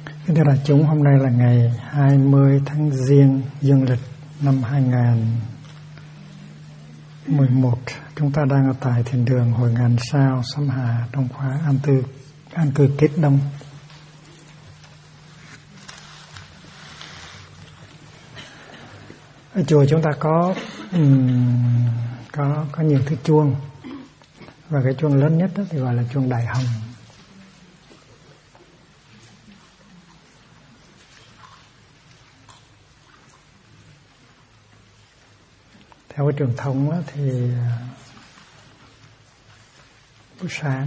Kính thưa đại chúng, hôm nay là ngày 20 tháng Giêng dương lịch năm 2011. Chúng ta đang ở tại thiền đường Hội Ngàn Sao Sâm Hà trong khóa an cư kết đông. Ở chùa chúng ta có nhiều cái chuông, và cái chuông lớn nhất thì gọi là chuông Đại Hồng. Theo cái truyền thống thì buổi sáng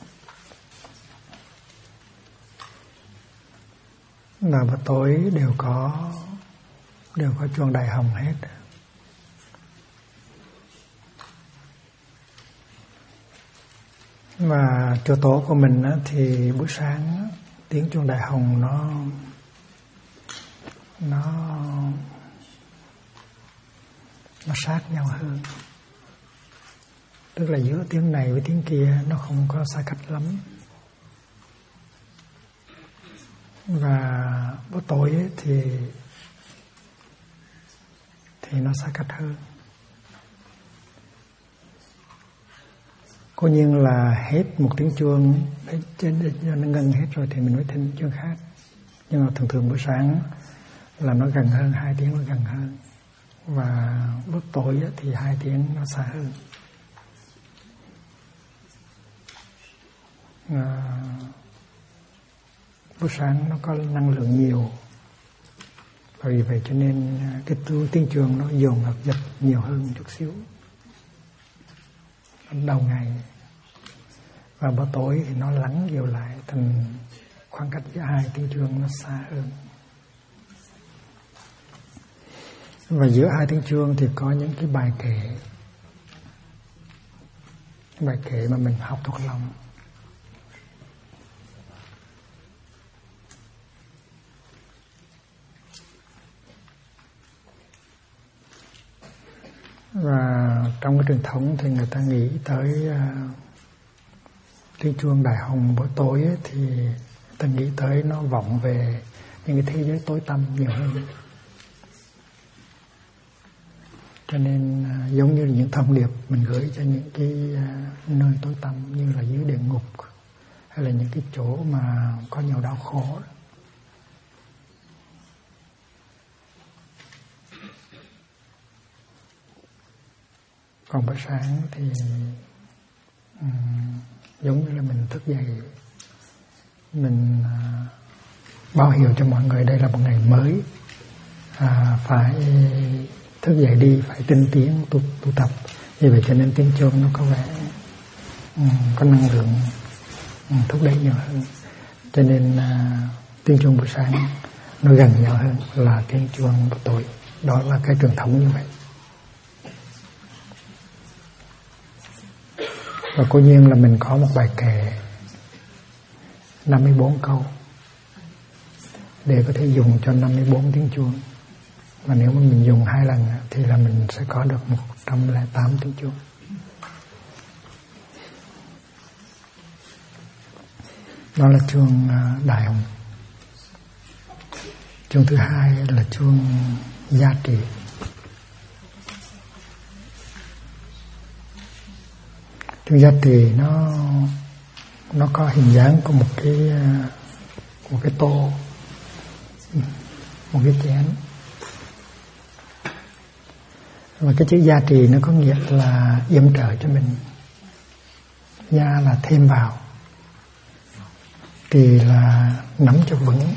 và buổi tối đều có chuông Đại Hồng hết. Và chùa tổ của mình thì buổi sáng tiếng chuông Đại Hồng nó sát nhau hơn, tức là giữa tiếng này với tiếng kia nó không có xa cách lắm. Và buổi tối thì nó xa cách hơn. Cố nhiên là hết một tiếng chuông trên nó ngân hết rồi thì mình mới thêm chuông khác, nhưng mà thường buổi sáng là nó gần hơn, 2 tiếng nó gần hơn, và buổi tối thì 2 tiếng nó xa hơn. Buổi sáng nó có năng lượng nhiều, vì vậy cho nên cái tiếng chuông nó dồn hợp dịch nhiều hơn một chút xíu đầu ngày, và buổi tối thì nó lắng dịu lại, thành khoảng cách giữa 2 tiếng chuông nó xa hơn. Và giữa 2 tiếng chuông thì có những cái bài kệ mà mình học thuộc lòng. Và trong cái truyền thống thì người ta nghĩ tới tiếng chuông Đại Hồng buổi tối thì người ta nghĩ tới nó vọng về những cái thế giới tối tăm nhiều hơn. Cho nên giống như những thông điệp mình gửi cho những cái nơi tối tăm như là dưới địa ngục, hay là những cái chỗ mà có nhiều đau khổ. Còn buổi sáng thì giống như là mình thức dậy, mình báo hiệu cho mọi người đây là một ngày mới, phải thức dậy đi, phải tinh tiến tu tập. Vì vậy cho nên tiếng chuông nó có vẻ có năng lượng thúc đẩy nhiều hơn. Cho nên tiếng chuông buổi sáng nó gần nhau hơn là tiếng chuông buổi tối. Đó là cái truyền thống như vậy. Và cố nhiên là mình có một bài kệ 54 câu để có thể dùng cho 54 tiếng chuông. Và nếu mà mình dùng 2 lần thì là mình sẽ có được 108 tiếng chuông. Đó là chuông Đại Hồng. Chuông thứ hai là chuông Gia Trì. Chuông Gia Trì nó có hình dáng của một cái tô, một cái chén. Và cái chữ gia trì nó có nghĩa là yểm trợ cho mình. Gia là thêm vào, trì là nắm cho vững.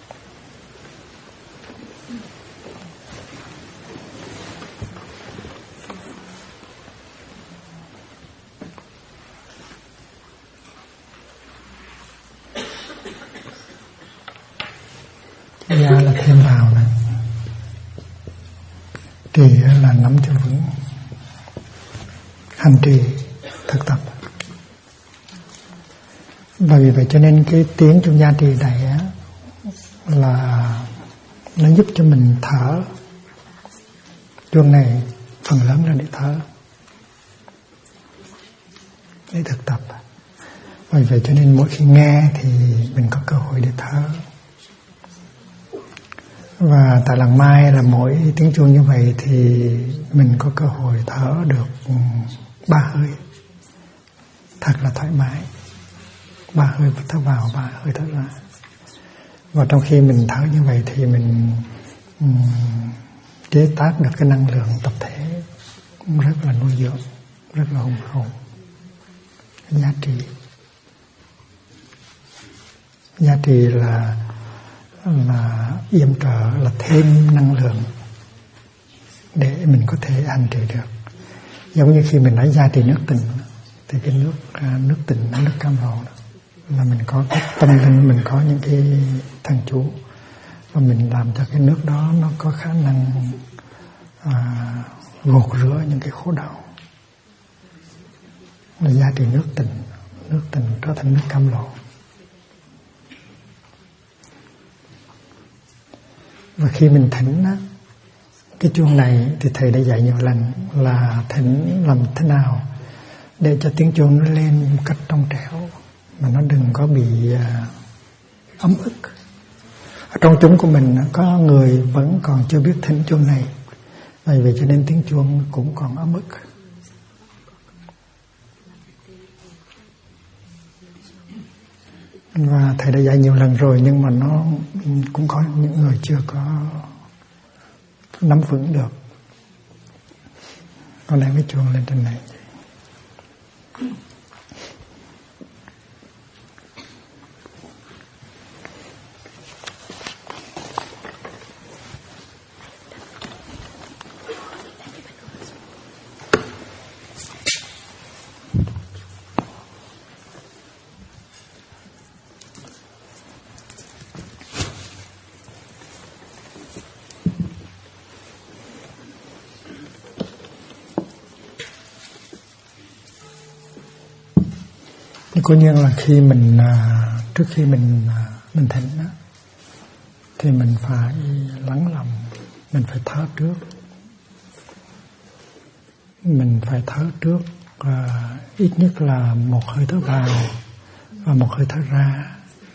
Gia là thêm vào này, trì là nắm cho vững, hành trì thực tập. Và vì vậy cho nên cái tiếng chuông gia trì này là nó giúp cho mình thở. Chuông này phần lớn là để thở, để thực tập. Vì vậy cho nên mỗi khi nghe thì mình có cơ hội để thở. Và tại lần mai là mỗi tiếng chuông như vậy thì mình có cơ hội thở được 3 hơi thật là thoải mái. 3 hơi thở vào, 3 hơi thở ra. Và trong khi mình thở như vậy thì mình chế tác được cái năng lượng tập thể rất là nuôi dưỡng, rất là hùng hậu, giá trị là yểm trợ, là thêm năng lượng để mình có thể hành trì được. Giống như khi mình nói giá trị nước tình thì cái nước tình, nước cam lộ là mình có cái tâm linh, mình có những cái thần chú và mình làm cho cái nước đó nó có khả năng gột rửa những cái khổ đau. Là giá trị nước tình trở thành nước cam lộ. Và khi mình thỉnh á, cái chuông này thì thầy đã dạy nhiều lần là thỉnh làm thế nào để cho tiếng chuông nó lên một cách trong trẻo mà nó đừng có bị ấm ức. Ở trong chúng của mình có người vẫn còn chưa biết thỉnh chuông này, vì vậy cho nên tiếng chuông cũng còn ấm ức. Và thầy đã dạy nhiều lần rồi, nhưng mà nó cũng có những người chưa có nắm vững được. Con đem cái chuông lên trên này. Cố nhiên là khi mình trước khi mình thỉnh đó, thì mình phải lắng lòng, mình phải thở trước. Mình phải thở trước ít nhất là một hơi thở vào và một hơi thở ra.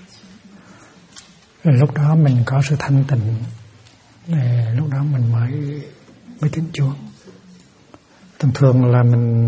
Rồi lúc đó mình có sự thanh tịnh, lúc đó mình mới thỉnh chuông. Thường là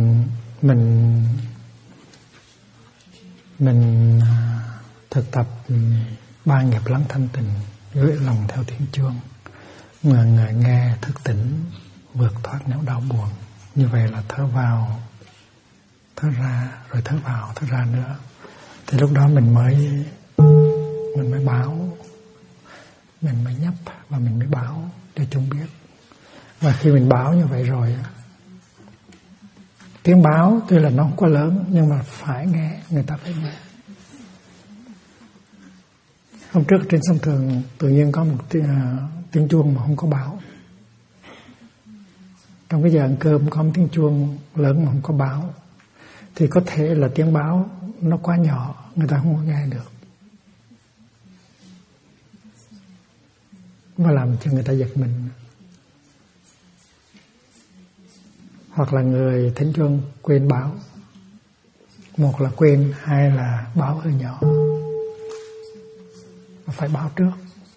mình thực tập 3 nghiệp lắng thanh tịnh, gửi lòng theo tiếng chuông, người nghe thức tỉnh, vượt thoát nẻo đau buồn. Như vậy là thở vào, thở ra, rồi thở vào, thở ra nữa. Thì lúc đó mình mới báo, mình mới nhấp và mình mới báo để chúng biết. Và khi mình báo như vậy rồi, tiếng báo tuy là nó không quá lớn nhưng mà phải nghe, người ta phải nghe. Hôm trước trên sông Thường tự nhiên có một tiếng chuông mà không có báo. Trong cái giờ ăn cơm có một tiếng chuông lớn mà không có báo, thì có thể là tiếng báo nó quá nhỏ, người ta không có nghe được, và làm cho người ta giật mình. Hoặc là người thính chuông quên báo. Một là quên, hai là báo hơi nhỏ. Và phải báo trước.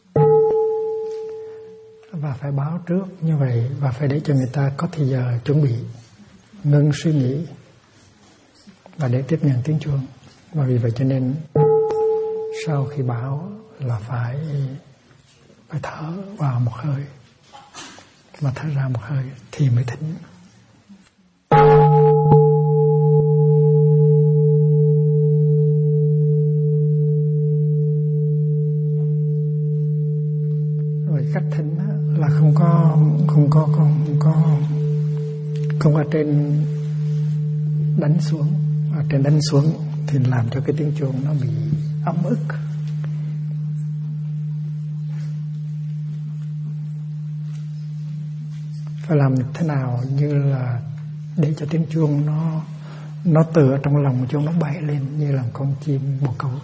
Và phải báo trước như vậy, và phải để cho người ta có thời giờ chuẩn bị, ngưng suy nghĩ và để tiếp nhận tiếng chuông. Và vì vậy cho nên sau khi báo là phải thở vào một hơi và thở ra một hơi thì mới thỉnh. Rồi cách thỉnh là không có trên đánh xuống, ở trên đánh xuống thì làm cho cái tiếng chuông nó bị ấm ức. Phải làm thế nào như là để cho tiếng chuông nó từ ở trong lòng chuông nó bay lên như là con chim bồ câu.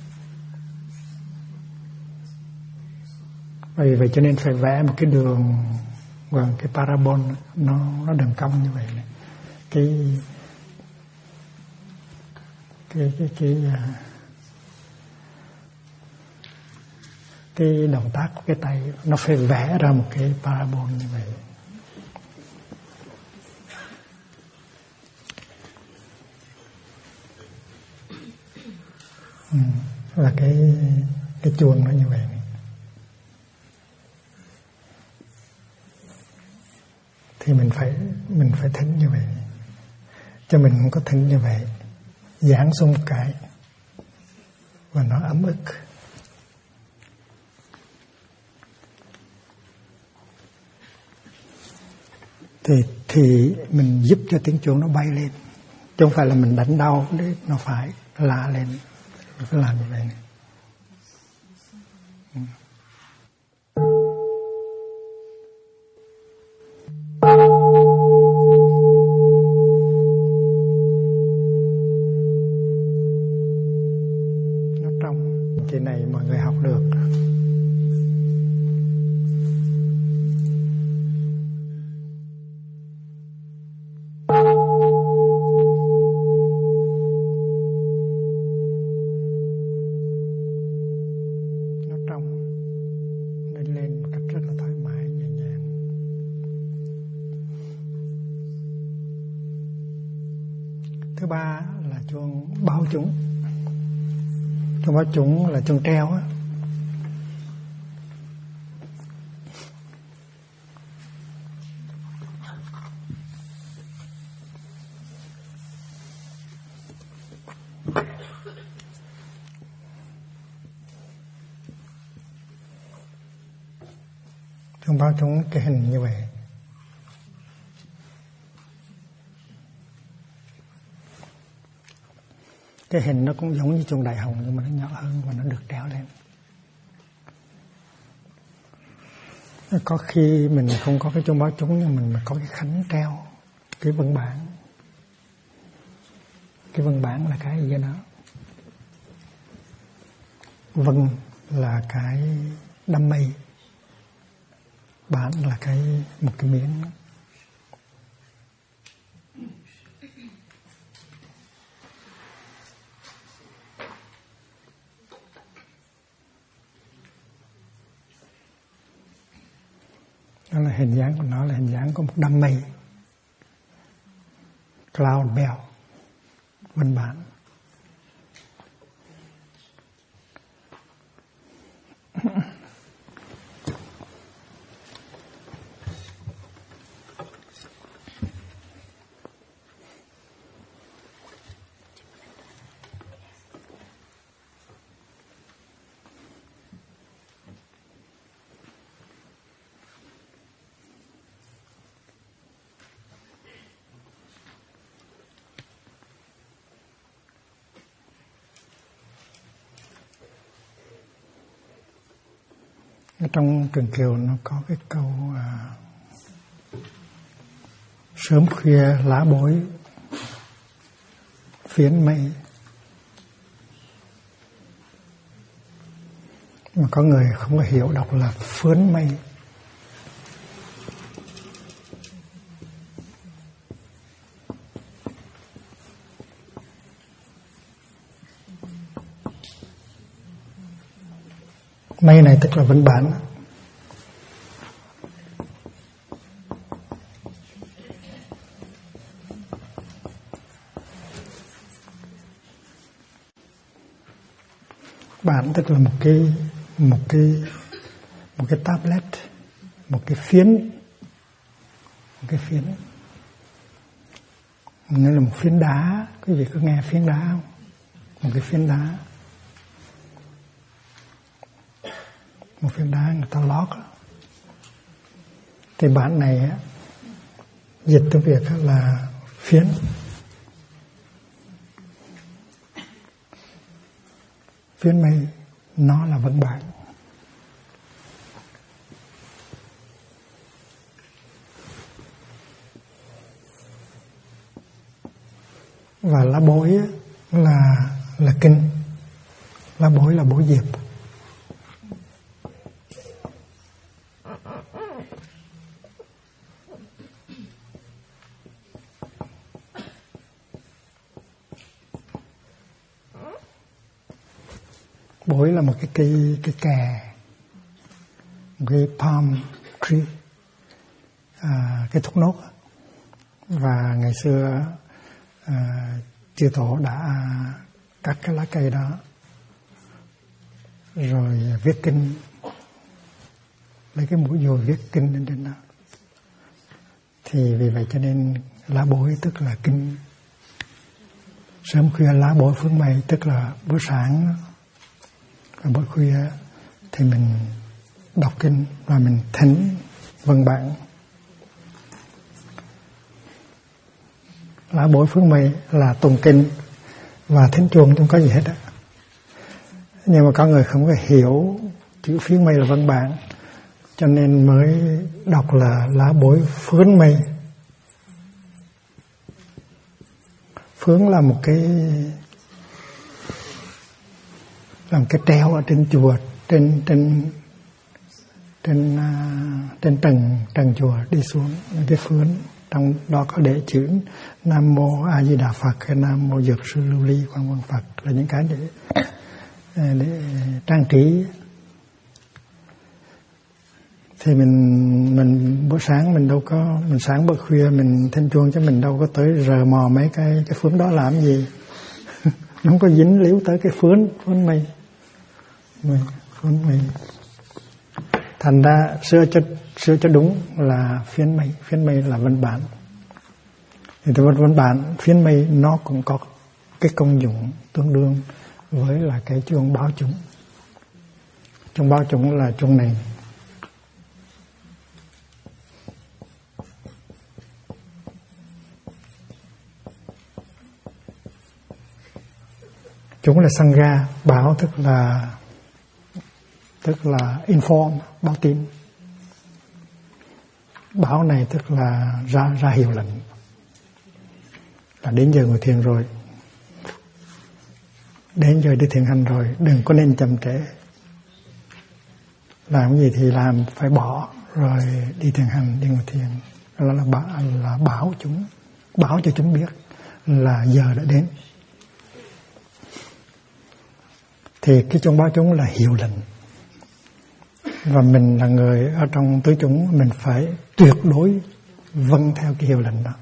Vì vậy cho nên phải vẽ một cái đường bằng cái parabol, nó đường cong như vậy này. cái động tác của cái tay nó phải vẽ ra một cái parabol như vậy. Là cái chuông nó như vậy này. Thì mình phải thính như vậy. Cho mình không có thính như vậy, giáng xuống một cái và nó ấm ức. Thì mình giúp cho tiếng chuông nó bay lên, chứ không phải là mình đánh đau để nó phải la lên. Mình phải làm như vậy này. Nó trong cái này mọi người học được. Thứ ba là chuông bao trúng. Chuông bao trúng là chuông treo á. Chuông bao trúng cái hình như vậy. Cái hình nó cũng giống như chuông đại hồng, nhưng mà nó nhỏ hơn và nó được treo lên. Có khi mình không có cái chuông báo trúng, nhưng mình có cái khánh treo, cái vân bản. Cái vân bản là cái gì vậy đó? Vân là cái đám mây, bản là một cái miếng. Đó là hình dáng của nó, là hình dáng của một đám mây, cloud bell, vân bản. Trong Trường Kiều nó có cái câu sớm khuya lá bối phiến mây. Mà có người không có hiểu đọc là phướn mây. Mây này tức là vân bản. Bản tức là một cái tablet, một cái phiến. Nó là một phiến đá. Quý vị có nghe phiến đá không? Một cái phiến đá. Một phiến đá người ta lót. Thì bản này á, dịch tiếng Việt là phiến. Phiến mây nó là vân bản. Và lá bối là kinh. Lá bối là bối diệp. Bối là một cái kè. cái palm tree, cái thốt nốt. Và ngày xưa chư tổ đã cắt cái lá cây đó rồi viết kinh, lấy cái mũi dùi viết kinh lên trên đó. Thì vì vậy cho nên lá bối tức là kinh. Sớm khuya lá bối phước mây tức là bữa sáng, và bữa khuya thì mình đọc kinh và mình thỉnh vân bản. Lá bối phước mây là tụng kinh và thỉnh chuông, không có gì hết á. Nhưng mà có người không có hiểu chữ phước mây là vân bản, cho nên mới đọc là lá bối phướn mây. Phướn là một cái treo ở trên chùa, trên trần chùa đi xuống cái phướn, trong đó có để chữ Nam Mô A Di Đà Phật hay Nam Mô Dược Sư Lưu Ly Quan Văn Phật, là những cái để trang trí. Thì mình buổi sáng mình đâu có, mình sáng bữa khuya mình thỉnh chuông chứ mình đâu có tới rờ mò mấy cái phướn đó làm gì. Nó không có dính líu tới cái phướn mây. Thành ra sửa cho đúng là phiến mây là văn bản. Thì văn bản phiến mây nó cũng có cái công dụng tương đương với là cái chuông báo chúng. Chuông báo chúng là chuông này. Chúng là sangha, báo tức là inform, báo tin. Báo này tức là ra hiệu lệnh là đến giờ ngồi thiền rồi, đến giờ đi thiền hành rồi, đừng có nên chậm trễ. Làm cái gì thì làm, phải bỏ rồi đi thiền hành, đi ngồi thiền. Đó là báo chúng, báo cho chúng biết là giờ đã đến. Thì cái chuông báo chúng là hiệu lệnh. Và mình là người ở trong tứ chúng, mình phải tuyệt đối vâng theo cái hiệu lệnh đó.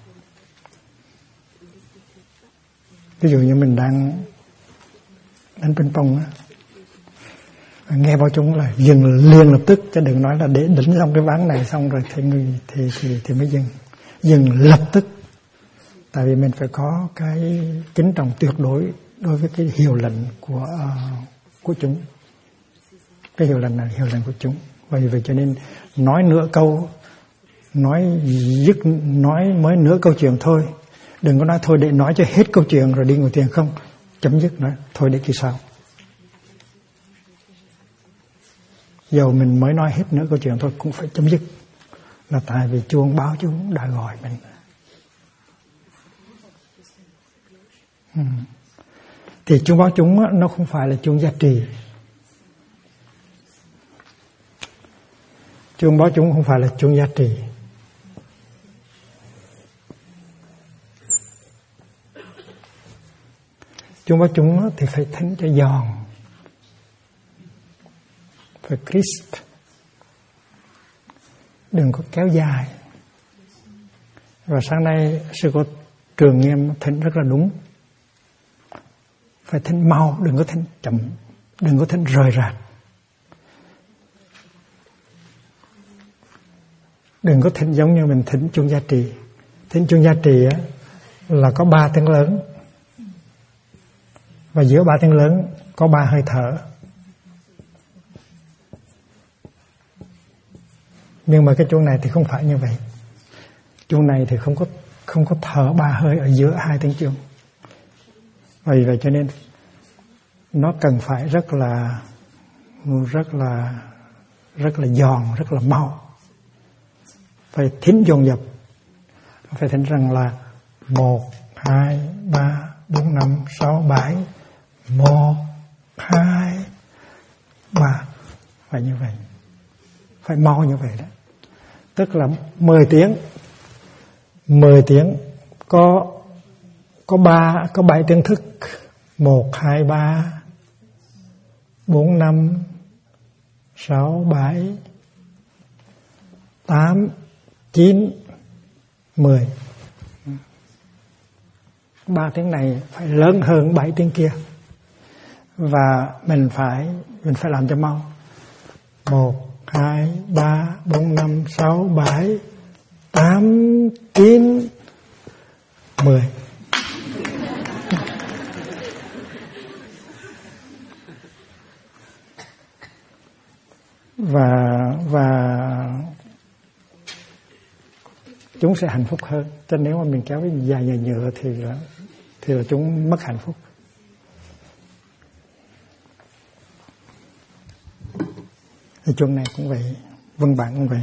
Ví dụ như mình đang đánh ping pong á, nghe báo chúng là dừng liền lập tức, chứ đừng nói là để đánh xong cái ván này xong rồi thì mới dừng lập tức. Tại vì mình phải có cái kính trọng tuyệt đối với cái hiệu lệnh của chúng. Cái hiệu lệnh là hiệu lệnh của chúng. Vì vậy cho nên nói nửa câu, nói mới nửa câu chuyện thôi. Đừng có nói thôi để nói cho hết câu chuyện rồi đi ngồi thiền, không. Chấm dứt, nói thôi để kỳ sau. Dầu mình mới nói hết nửa câu chuyện thôi cũng phải chấm dứt. Là tại vì chuông báo chúng đã gọi mình. Thì chuông báo chúng nó không phải là chuông giá trị. Chuông báo chúng không phải là chuông giá trị. Chuông báo chúng thì phải thính cho giòn, phải crisp, đừng có kéo dài. Và sáng nay sư cô Trường Nghiêm thính rất là đúng. Phải thính mau, đừng có thính chậm, đừng có thính rời rạc. Đừng có thính giống như mình thính chuông gia trì. Thính chuông gia trì á, là có 3 tiếng lớn. Và giữa 3 tiếng lớn có 3 hơi thở. Nhưng mà cái chuông này thì không phải như vậy. Chuông này thì không có thở 3 hơi ở giữa 2 tiếng chuông. Vì vậy cho nên nó cần phải rất là giòn, rất là mau. Phải thính dồn dập. Phải thính rằng là 1, 2, 3, 4, 5, 6, 7. 1, 2, 3. Phải như vậy. Phải mau như vậy đó. Tức là 10 tiếng. 10 tiếng có 7 tiếng thức. 1, 2, 3, 4, 5, 6, 7, 8, 9, 10. 3 tiếng này phải lớn hơn 7 tiếng kia. Và mình phải làm cho mau. 1, 2, 3, 4, 5, 6, 7, 8, 9, 10. Và chúng sẽ hạnh phúc hơn. Cho nên nếu mà mình kéo cái dài nhựa thì là chúng mất hạnh phúc. Thì chuông này cũng vậy, vân bản cũng vậy.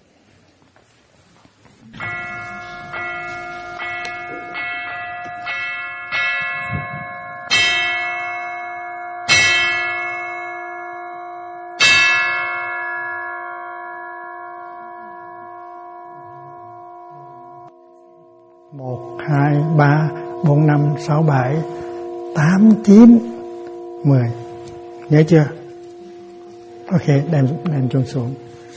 Một, 2, 3, 4, 5, 6, 7, 8, 9, 10. Nhớ chưa? Ok, đem chuông xuống.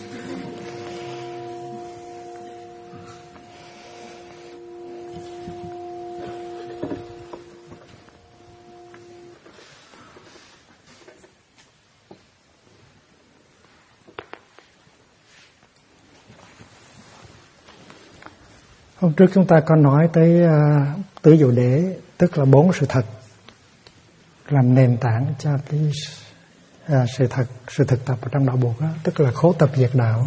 Hôm trước chúng ta có nói tới tứ diệu đế, tức là 4 sự thật làm nền tảng cho cái sự thực tập ở trong đạo Bụt đó, tức là khổ tập diệt đạo.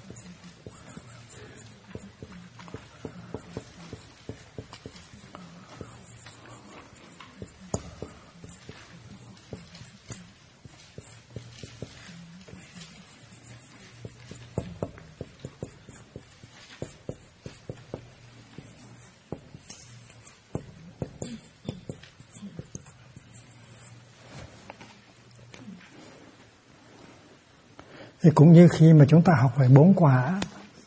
Thì cũng như khi mà chúng ta học về 4 quả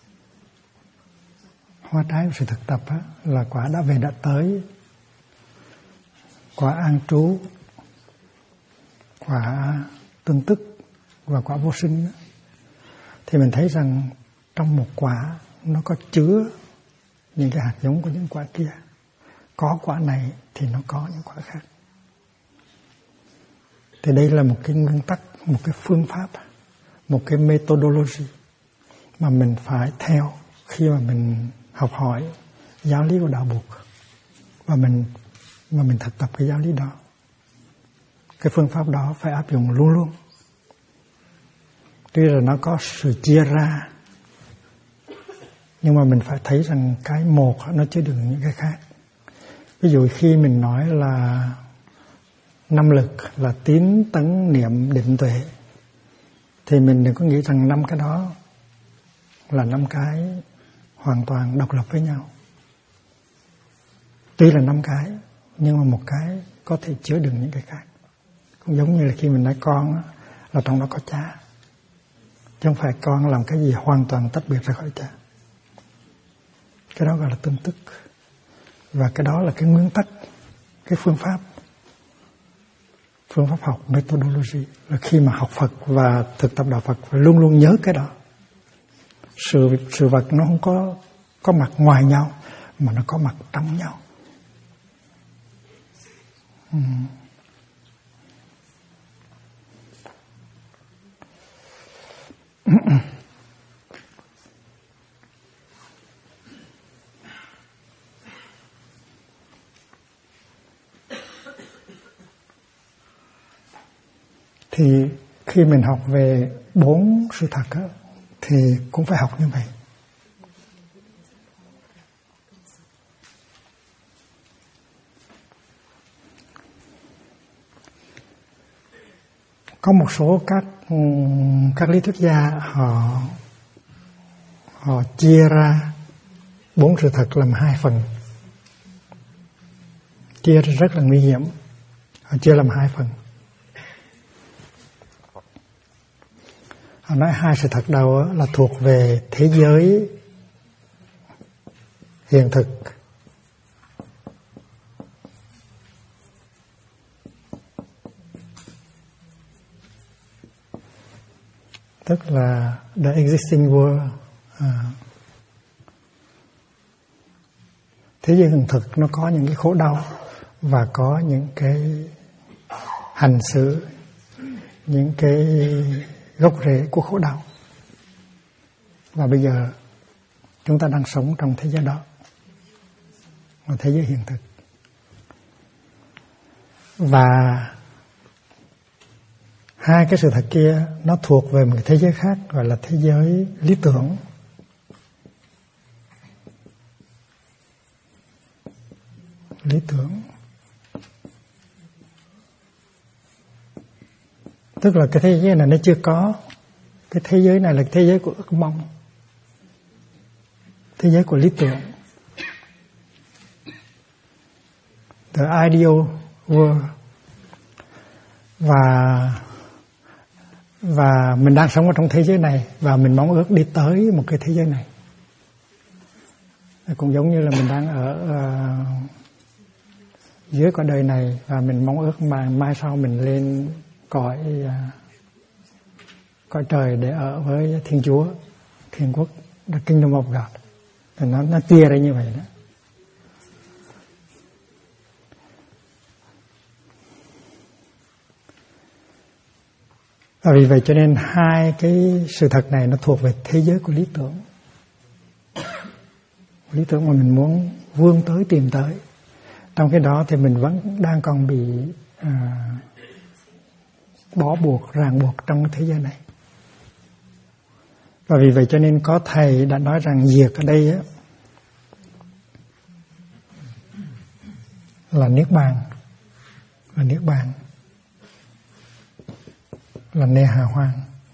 hoa trái của sự thực tập á, là quả đã về đã tới, quả an trú, quả tương tức và quả vô sinh á, thì mình thấy rằng trong một quả nó có chứa những cái hạt giống của những quả kia. Có quả này thì nó có những quả khác. Thì đây là một cái nguyên tắc, một cái phương pháp, một cái methodology mà mình phải theo khi mà mình học hỏi giáo lý của đạo Bụt và mình thực tập cái giáo lý đó. Cái phương pháp đó phải áp dụng luôn luôn. Tuy là nó có sự chia ra, nhưng mà mình phải thấy rằng cái một nó chứa đựng những cái khác. Ví dụ khi mình nói là 5 lực là tín, tấn, niệm, định, tuệ, thì mình đừng có nghĩ rằng 5 cái đó là 5 cái hoàn toàn độc lập với nhau. Tuy là 5 cái, nhưng mà một cái có thể chứa đựng những cái khác. Cũng giống như là khi mình nói con là trong đó có cha, chứ không phải con làm cái gì hoàn toàn tách biệt ra khỏi cha. Cái đó gọi là tương tức. Và cái đó là cái nguyên tắc, cái phương pháp học methodology, là khi mà học Phật và thực tập đạo Phật phải luôn luôn nhớ cái đó. Sự vật nó không có mặt ngoài nhau, mà nó có mặt trong nhau. Thì khi mình học về 4 sự thật á, thì cũng phải học như vậy. Có một số các lý thuyết gia họ chia ra 4 sự thật làm 2 phần. Chia ra rất là nguy hiểm. Họ chia làm 2 phần. Họ nói 2 sự thật đầu là thuộc về thế giới hiện thực, tức là the existing world Thế giới hiện thực nó có những cái khổ đau và có những cái hành xử, những cái gốc rễ của khổ đau. Và bây giờ chúng ta đang sống trong thế giới đó, là thế giới hiện thực. Và hai cái sự thật kia nó thuộc về một cái thế giới khác, gọi là thế giới lý tưởng. Lý tưởng tức là cái thế giới này nó chưa có. Cái thế giới này là thế giới của ước mong, thế giới của lý tưởng. The ideal world. Và mình đang sống ở trong thế giới này, và mình mong ước đi tới một cái thế giới này. Cũng giống như là mình đang ở dưới cõi đời này, và mình mong ước mà mai sau mình lên cõi trời để ở với Thiên Chúa, Thiên Quốc, the Kingdom of God. Thì nó chia ra như vậy đó. Và vì vậy cho nên hai cái sự thật này nó thuộc về thế giới của lý tưởng. Lý tưởng mà mình muốn vươn tới, tìm tới. Trong cái đó thì mình vẫn đang còn bị bó buộc, ràng buộc trong cái thế giới này. Và vì vậy cho nên có thầy đã nói rằng diệt ở đây á, là niết bàn, là niết bàn, là nê hà hoang.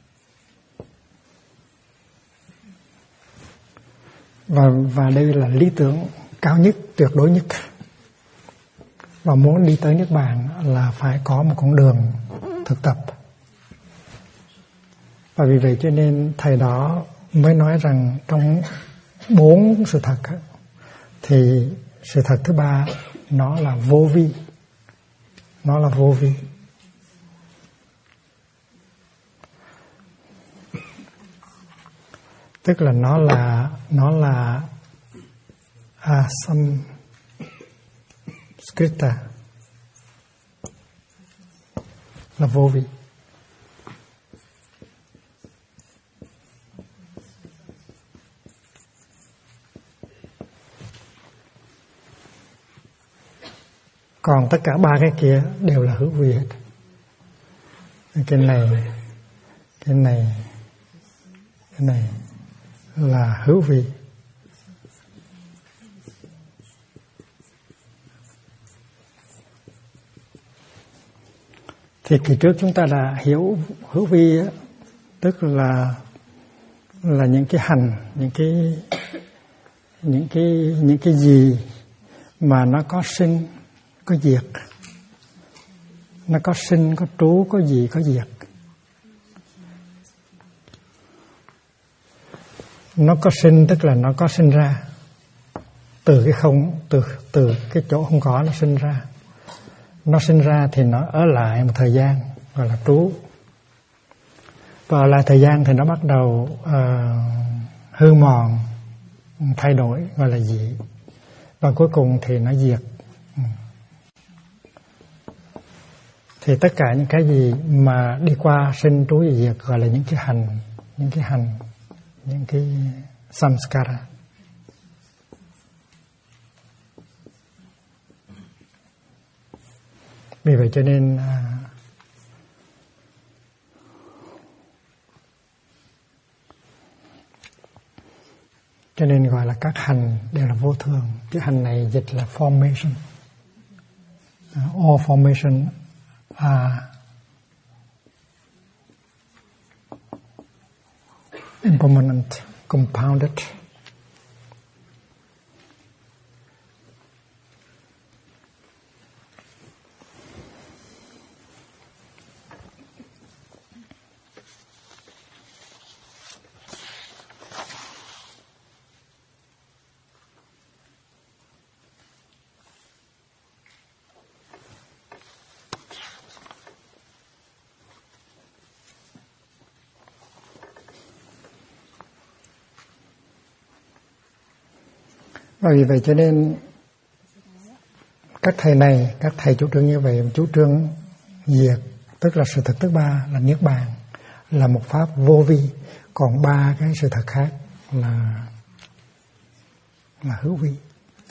Và đây là lý tưởng cao nhất, tuyệt đối nhất. Và muốn đi tới niết bàn là phải có một con đường thực tập. Và vì vậy cho nên thầy đó mới nói rằng trong 4 sự thật thì sự thật thứ 3 nó là vô vi. Nó là vô vi. Tức là nó là samskrita, là vô vi. Còn tất cả 3 cái kia đều là hữu vi hết. Cái này là hữu vi. Thì kỳ trước chúng ta đã hiểu hữu vi á, tức là những cái hành, những cái gì mà nó có sinh, có diệt. Nó có sinh, có trú, có gì, có diệt. Nó có sinh tức là nó có sinh ra. Từ cái không, từ cái chỗ không có nó sinh ra. Nó sinh ra thì nó ở lại một thời gian, gọi là trú. Và ở lại thời gian thì nó bắt đầu hư mòn, thay đổi, gọi là dị. Và cuối cùng thì nó diệt. Thì tất cả những cái gì mà đi qua sinh trú và diệt gọi là những cái hành, những cái samskara. Vì vậy cho nên gọi là các hành đều là vô thường. Cái hành này dịch là formation. All formation are impermanent, compounded. Và vì vậy cho nên các thầy này, các thầy chủ trương như vậy, chủ trương diệt, tức là sự thật thứ ba là niết bàn, là một pháp vô vi, còn ba cái sự thật khác là hữu vi.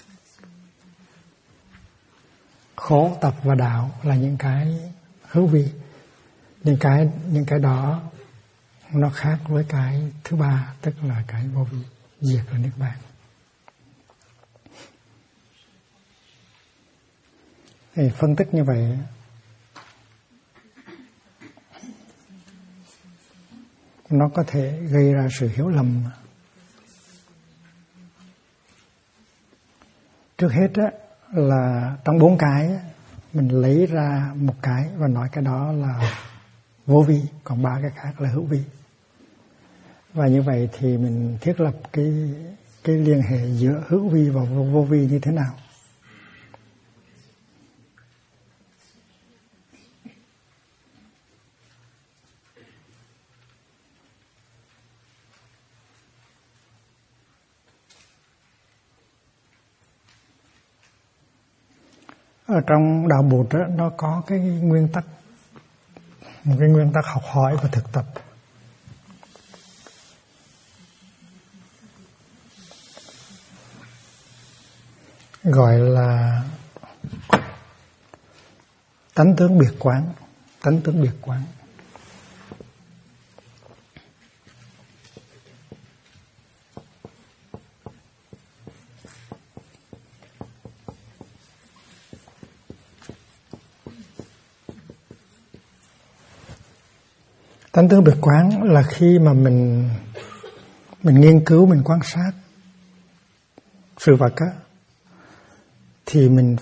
Khổ, tập và đạo là những cái hữu vi, những cái đó nó khác với cái thứ ba, tức là cái vô vi, diệt và niết bàn. Thì phân tích như vậy nó có thể gây ra sự hiểu lầm. Trước hết á, là trong 4 cái mình lấy ra một cái và nói cái đó là vô vi, còn 3 cái khác là hữu vi. Và như vậy thì mình thiết lập cái liên hệ giữa hữu vi và vô vi như thế nào? Ở trong đạo Bụt đó, nó có cái nguyên tắc, một cái nguyên tắc học hỏi và thực tập. Gọi là tánh tướng biệt quán, tánh tướng biệt quán. Tánh tướng biệt quán là khi mà mình nghiên cứu, mình quan sát sự vật á, thì mình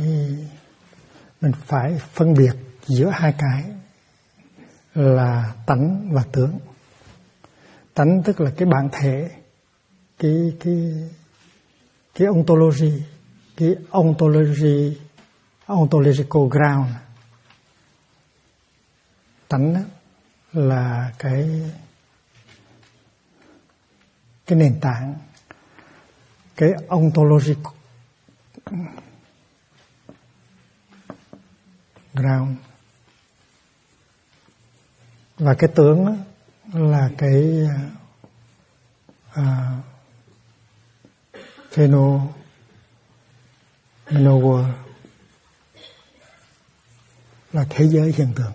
phải phân biệt giữa hai cái là tánh và tướng. Tánh tức là cái bản thể, cái ontology, cái ontological ground. Tánh đó là cái nền tảng, cái ontological ground. Và cái tướng là cái phenomenon world, là thế giới hiện tượng.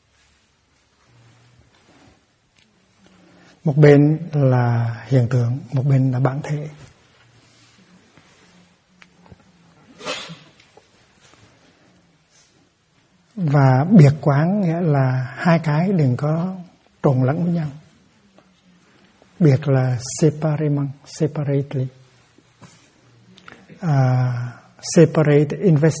Một bên là hiện tượng, một bên là bản thể. Và biệt quán nghĩa là hai cái đừng có trộn lẫn với nhau. Biệt là separately. Separate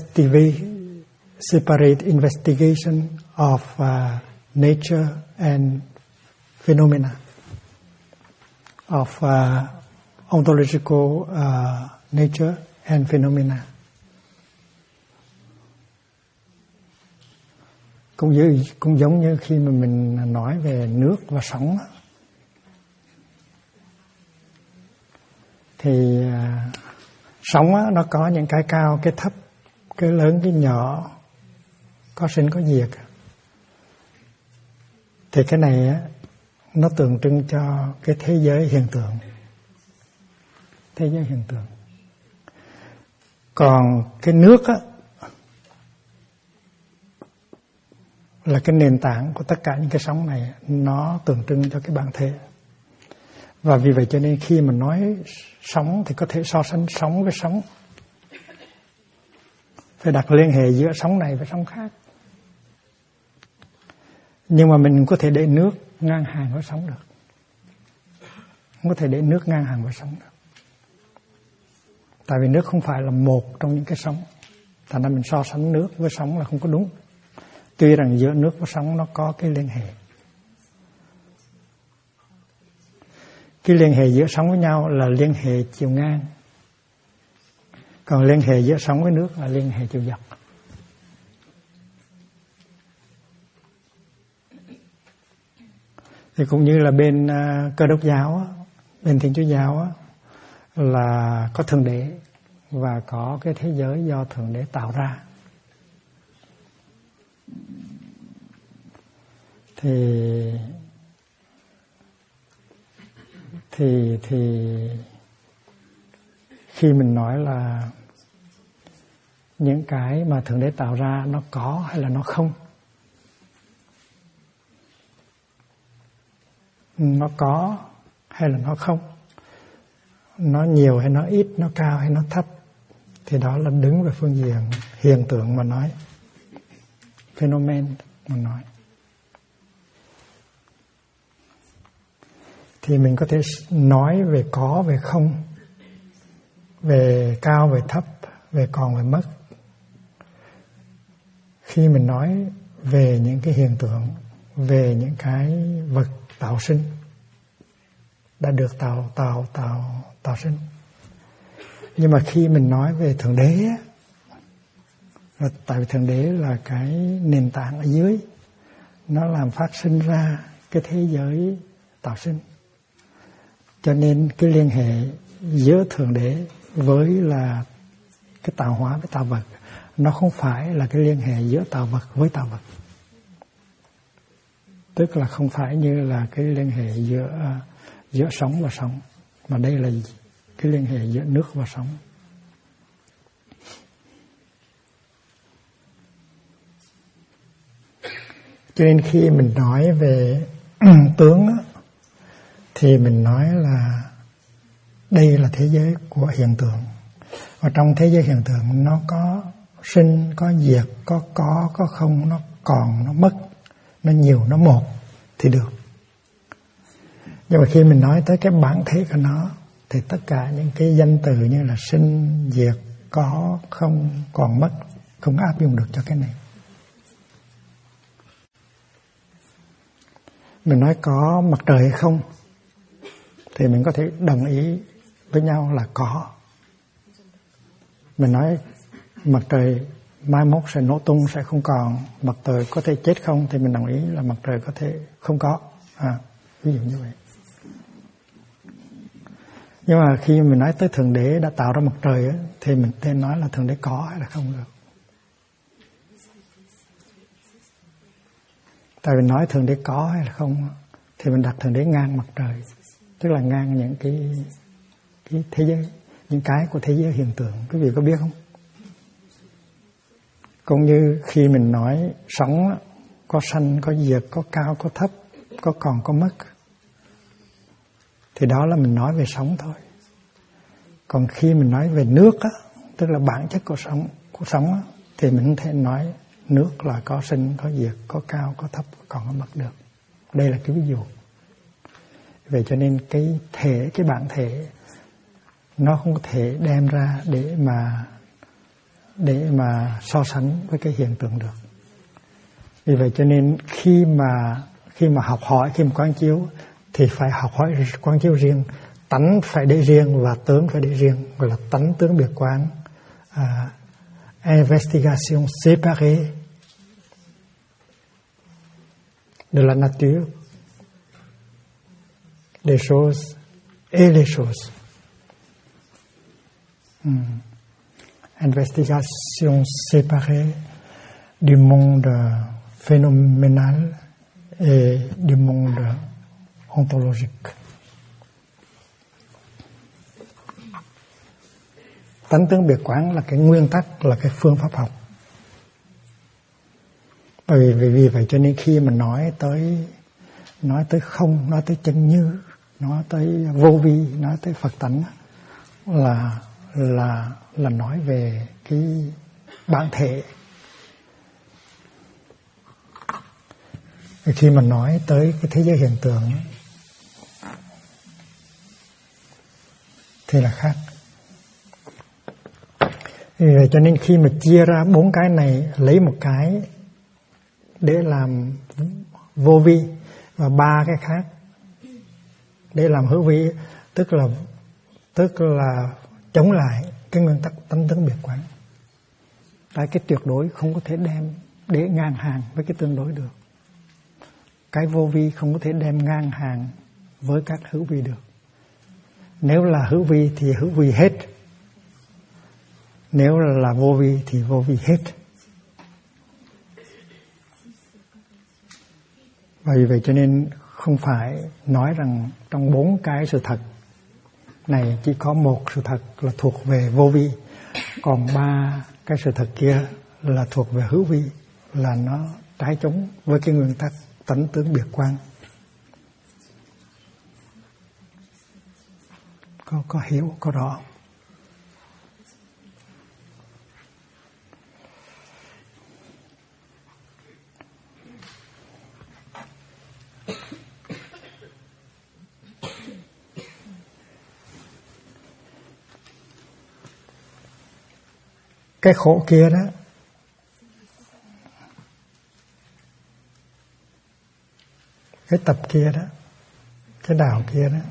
investigation of nature and phenomena of ontological nature and phenomena. Cũng giống như khi mà mình nói về nước và sóng thì sóng nó có những cái cao, cái thấp, cái lớn, cái nhỏ, có sinh có diệt. Thì cái này nó tượng trưng cho cái thế giới hiện tượng. Thế giới hiện tượng. Còn cái nước là cái nền tảng của tất cả những cái sóng này, nó tượng trưng cho cái bản thể. Và vì vậy cho nên khi mà nói sóng thì có thể so sánh sóng với sóng. Phải đặt liên hệ giữa sóng này với sóng khác. Nhưng mà mình có thể để nước ngang hàng với sóng được. Không có thể để nước ngang hàng với sóng được. Tại vì nước không phải là một trong những cái sóng. Thành ra mình so sánh nước với sóng là không có đúng. Tuy rằng giữa nước và sóng nó có cái liên hệ. Cái liên hệ giữa sóng với nhau là liên hệ chiều ngang. Còn liên hệ giữa sóng với nước là liên hệ chiều dọc. Thì cũng như là bên Cơ Đốc giáo, bên Thiên Chúa giáo, là có Thượng Đế và có cái thế giới do Thượng Đế tạo ra. Thì khi mình nói là những cái mà Thượng Đế tạo ra nó có hay là nó không, nó có hay là nó không, nó nhiều hay nó ít, nó cao hay nó thấp, thì đó là đứng về phương diện hiện tượng mà nói, phenomen mà nói. Thì mình có thể nói về có, về không, về cao, về thấp, về còn, về mất. Khi mình nói về những cái hiện tượng, về những cái vật tạo sinh đã được tạo sinh. Nhưng mà khi mình nói về Thượng Đế, tại vì Thượng Đế là cái nền tảng ở dưới, nó làm phát sinh ra cái thế giới tạo sinh. Cho nên cái liên hệ giữa Thượng Đế với là cái tạo hóa với tạo vật, nó không phải là cái liên hệ giữa tạo vật với tạo vật. Tức là không phải như là cái liên hệ giữa sống và sống, mà đây là cái liên hệ giữa nước và sống. Cho nên khi mình nói về tướng thì mình nói là đây là thế giới của hiện tượng. Và trong thế giới hiện tượng nó có sinh, có diệt, có không, nó còn, nó mất, nó nhiều, nó một thì được. Nhưng mà khi mình nói tới cái bản thể của nó thì tất cả những cái danh từ như là sinh, diệt, có, không, còn, mất không áp dụng được cho cái này. Mình nói có mặt trời hay không thì mình có thể đồng ý với nhau là có. Mình nói mặt trời mai mốt sẽ nổ tung, sẽ không còn, mặt trời có thể chết không, thì mình đồng ý là mặt trời có thể không có. Ví dụ như vậy. Nhưng mà khi mình nói tới Thượng Đế đã tạo ra mặt trời thì mình nên nói là Thượng Đế có hay là không được. Tại vì nói Thượng Đế có hay là không thì mình đặt Thượng Đế ngang mặt trời, tức là ngang những cái thế giới, những cái của thế giới hiện tượng. Quý vị có biết không? Cũng như khi mình nói sống, có sanh, có diệt, có cao, có thấp, có còn, có mất, thì đó là mình nói về sống thôi. Còn khi mình nói về nước tức là bản chất của sống thì mình có thể nói nước là có sinh, có diệt, có cao, có thấp, có còn, có mất được. Đây là cái ví dụ. Vậy cho nên cái bản thể nó không có thể đem ra để mà so sánh với cái hiện tượng được. Vì vậy cho nên khi mà học hỏi, khi mà quán chiếu thì phải học hỏi quán chiếu riêng, tánh phải để riêng và tướng phải để riêng, gọi là tánh tướng biệt quán, investigation séparée de la nature, des choses et les choses. Investigation séparée du monde phénoménal et du monde ontologique. Tánh tướng biệt quán là cái nguyên tắc, là cái phương pháp học. Bởi vì vậy cho nên khi mà nói tới không, nói tới chân như, nói tới vô vi, nói tới Phật tánh là nói về cái bản thể. Khi mà nói tới cái thế giới hiện tượng thì là khác. Vì cho nên khi mà chia ra 4 cái này, lấy một cái để làm vô vi và 3 cái khác để làm hữu vi, tức là chống lại cái nguyên tắc tánh tướng biệt quán. Tại cái tuyệt đối không có thể đem để ngang hàng với cái tương đối được. Cái vô vi không có thể đem ngang hàng với các hữu vi được. Nếu là hữu vi thì hữu vi hết, nếu là vô vi thì vô vi hết. Vì vậy cho nên không phải nói rằng trong 4 cái sự thật này chỉ có một sự thật là thuộc về vô vi, còn 3 cái sự thật kia là thuộc về hữu vi, là nó trái chống với cái nguyên tắc tánh tướng biệt quan. Có hiểu, có rõ. Cái khổ kia đó, cái tập kia đó, cái đạo kia đó,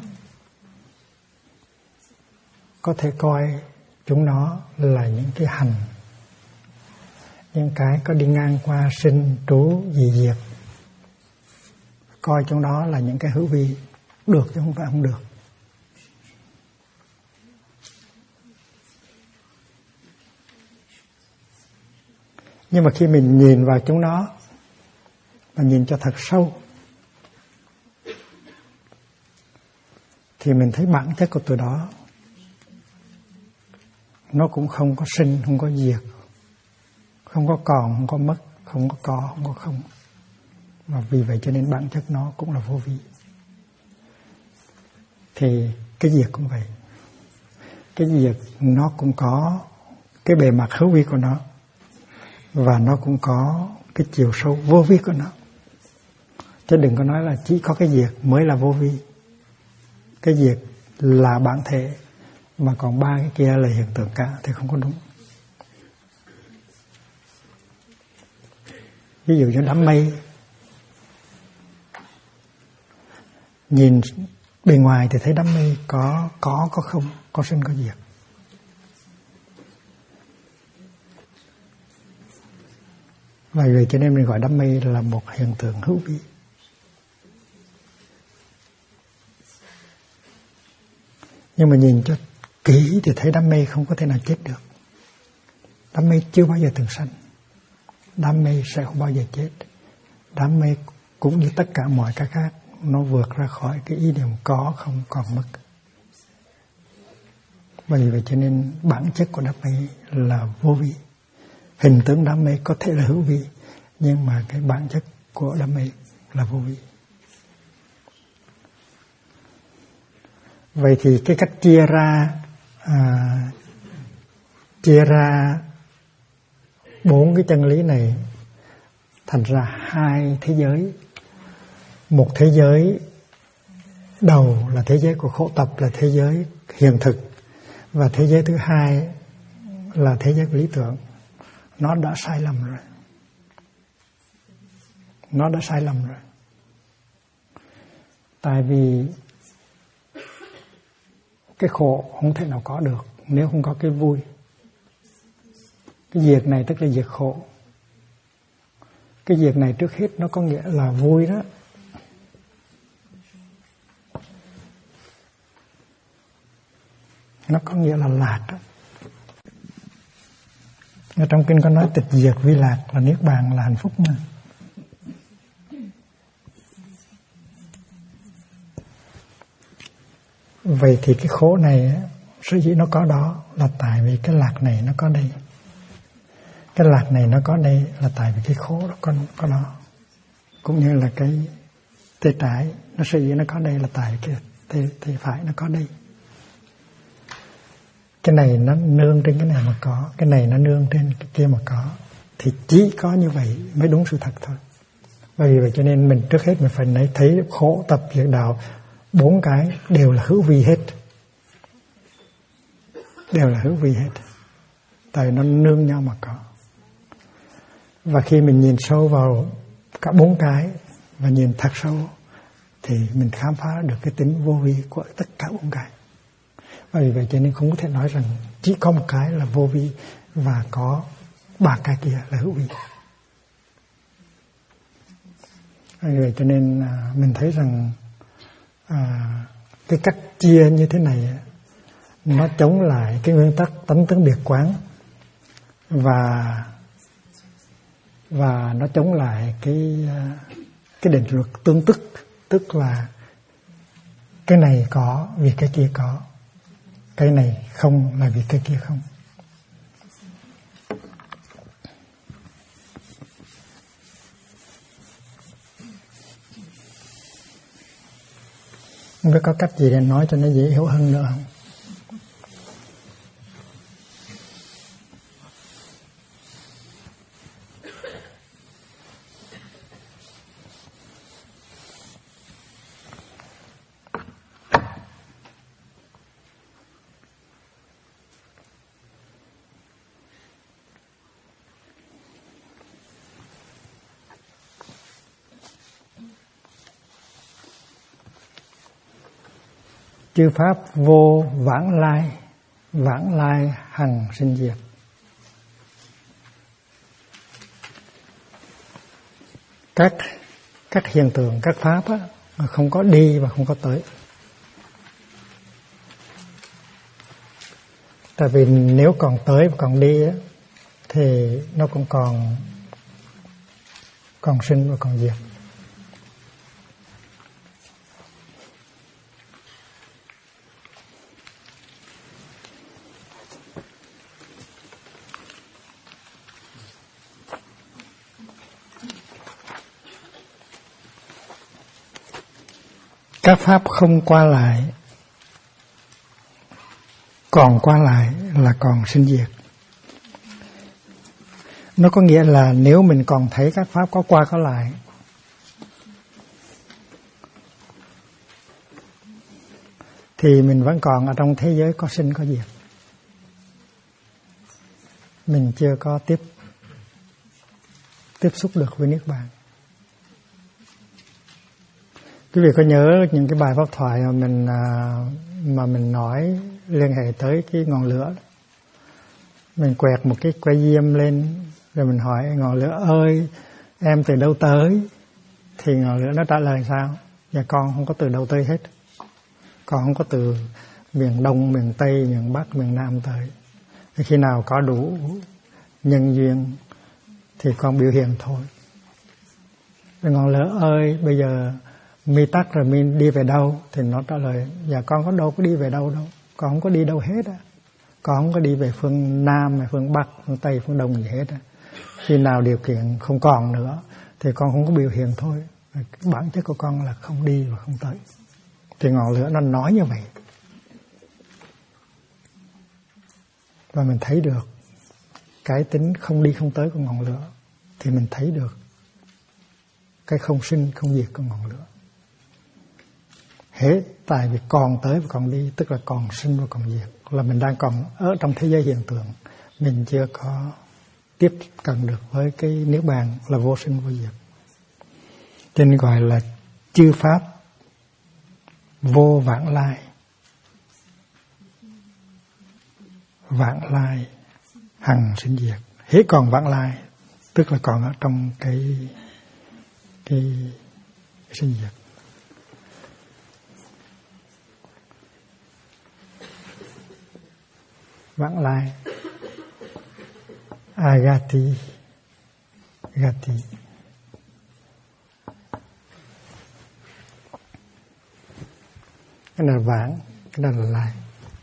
có thể coi chúng nó là những cái hành, những cái có đi ngang qua sinh trú dị diệt, coi chúng nó là những cái hữu vi được chứ không phải không được. Nhưng mà khi mình nhìn vào chúng nó và nhìn cho thật sâu thì mình thấy bản chất của tụi đó nó cũng không có sinh, không có diệt, không có còn, không có mất, không có không. Và vì vậy cho nên bản chất nó cũng là vô vi. Thì cái diệt cũng vậy. Cái diệt nó cũng có cái bề mặt hữu vi của nó, và nó cũng có cái chiều sâu vô vi của nó. Chứ đừng có nói là chỉ có cái diệt mới là vô vi. Cái diệt là bản thể, mà còn 3 cái kia là hiện tượng cả thì không có đúng. Ví dụ như đám mây, nhìn bề ngoài thì thấy đám mây có không, có sinh có diệt. Và vậy cho nên mình gọi đám mây là một hiện tượng hữu vi. Nhưng mà nhìn cho kỹ thì thấy đám mây không có thể nào chết được. Đám mây chưa bao giờ từng sanh. Đám mây sẽ không bao giờ chết. Đám mây cũng như tất cả mọi cái khác, nó vượt ra khỏi cái ý niệm có không còn mất. Vì vậy cho nên bản chất của đám mây là vô vi. Hình tướng đám mây có thể là hữu vi, nhưng mà cái bản chất của đám mây là vô vi. Vậy thì cái cách chia ra 4 cái chân lý này thành ra 2 thế giới. Một thế giới đầu là thế giới của khổ tập, là thế giới hiện thực, và thế giới thứ hai là thế giới của lý tưởng. Nó đã sai lầm rồi. Nó đã sai lầm rồi. Tại vì cái khổ không thể nào có được nếu không có cái vui. Cái diệt này tức là diệt khổ. Cái diệt này trước hết nó có nghĩa là vui đó. Nó có nghĩa là lạc đó. Ở trong kinh có nói tịch diệt vi lạc là niết bàn, là hạnh phúc mà. Vậy thì cái khổ này sở dĩ nó có đó là tại vì cái lạc này nó có đây. Cái lạc này nó có đây là tại vì cái khổ đó có đó. Cũng như là cái tay trái nó sở dĩ nó có đây là tại cái tay phải nó có đây. Cái này nó nương trên cái này mà có, cái này nó nương trên cái kia mà có, thì chỉ có như vậy mới đúng sự thật thôi. Vì vậy cho nên mình trước hết mình phải thấy khổ tập diệt đạo 4 cái đều là hữu vi hết. Đều là hữu vi hết. Tại nó nương nhau mà có. Và khi mình nhìn sâu vào cả 4 cái và nhìn thật sâu thì mình khám phá được cái tính vô vi của tất cả 4 cái. Vì vậy cho nên không có thể nói rằng chỉ có một cái là vô vi và có 3 cái kia là hữu vi. Vì vậy cho nên mình thấy rằng cái cách chia như thế này nó chống lại cái nguyên tắc tánh tướng biệt quán, và nó chống lại cái định luật tương tức, tức là cái này có vì cái kia có, cái này không là vì cái kia không. Không biết có cách gì để nói cho nó dễ hiểu hơn nữa không? Chư pháp vô vãng lai hằng sinh diệt. Các hiện tượng, các pháp á, không có đi và không có tới. Tại vì nếu còn tới và còn đi á, thì nó cũng còn sinh và còn diệt. Các pháp không qua lại, còn qua lại là còn sinh diệt. Nó có nghĩa là nếu mình còn thấy các pháp có qua có lại, thì mình vẫn còn ở trong thế giới có sinh có diệt. Mình chưa có tiếp xúc được với Niết Bàn. Quý vị có nhớ những cái bài pháp thoại mà mình nói liên hệ tới cái ngọn lửa? Mình quẹt một cái que diêm lên, rồi mình hỏi ngọn lửa ơi, em từ đâu tới? Thì ngọn lửa nó trả lời sao? Dạ con không có từ đâu tới hết. Con không có từ miền Đông, miền Tây, miền Bắc, miền Nam tới. Khi nào có đủ nhân duyên thì con biểu hiện thôi. Rồi ngọn lửa ơi, bây giờ mi tắt rồi mi đi về đâu? Thì nó trả lời, dạ con đâu có đi về đâu đâu, con không có đi đâu hết á, con không có đi về phương Nam, phương Bắc, phương Tây, phương Đông gì hết á. Khi nào điều kiện không còn nữa thì con không có biểu hiện thôi. Bản chất của con là không đi và không tới. Thì ngọn lửa nó nói như vậy, và mình thấy được cái tính không đi không tới của ngọn lửa, thì mình thấy được cái không sinh không diệt của ngọn lửa. Hết tại vì còn tới và còn đi, tức là còn sinh và còn diệt, là mình đang còn ở trong thế giới hiện tượng, mình chưa có tiếp cận được với cái Niết Bàn là vô sinh vô diệt. Cho nên gọi là chư pháp vô vãng lai hằng sinh diệt. Hết còn vãng lai tức là còn ở trong cái sinh diệt. Vãng lai agati gati. Cái này là vãng, cái này là lai.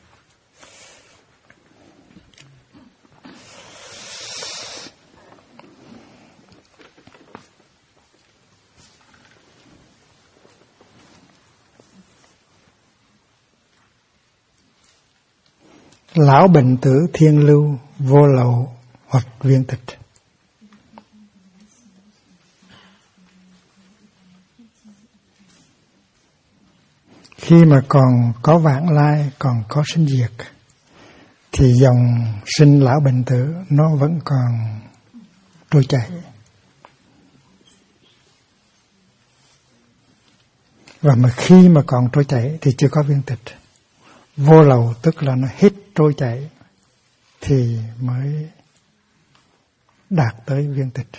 Lão bệnh tử thiên lưu vô lậu hoặc viên tịch. Khi mà còn có vãng lai, còn có sinh diệt, thì dòng sinh lão bệnh tử nó vẫn còn trôi chảy. Và mà khi mà còn trôi chảy thì chưa có viên tịch. Vô lậu tức là nó hết trôi chảy thì mới đạt tới viên tịch.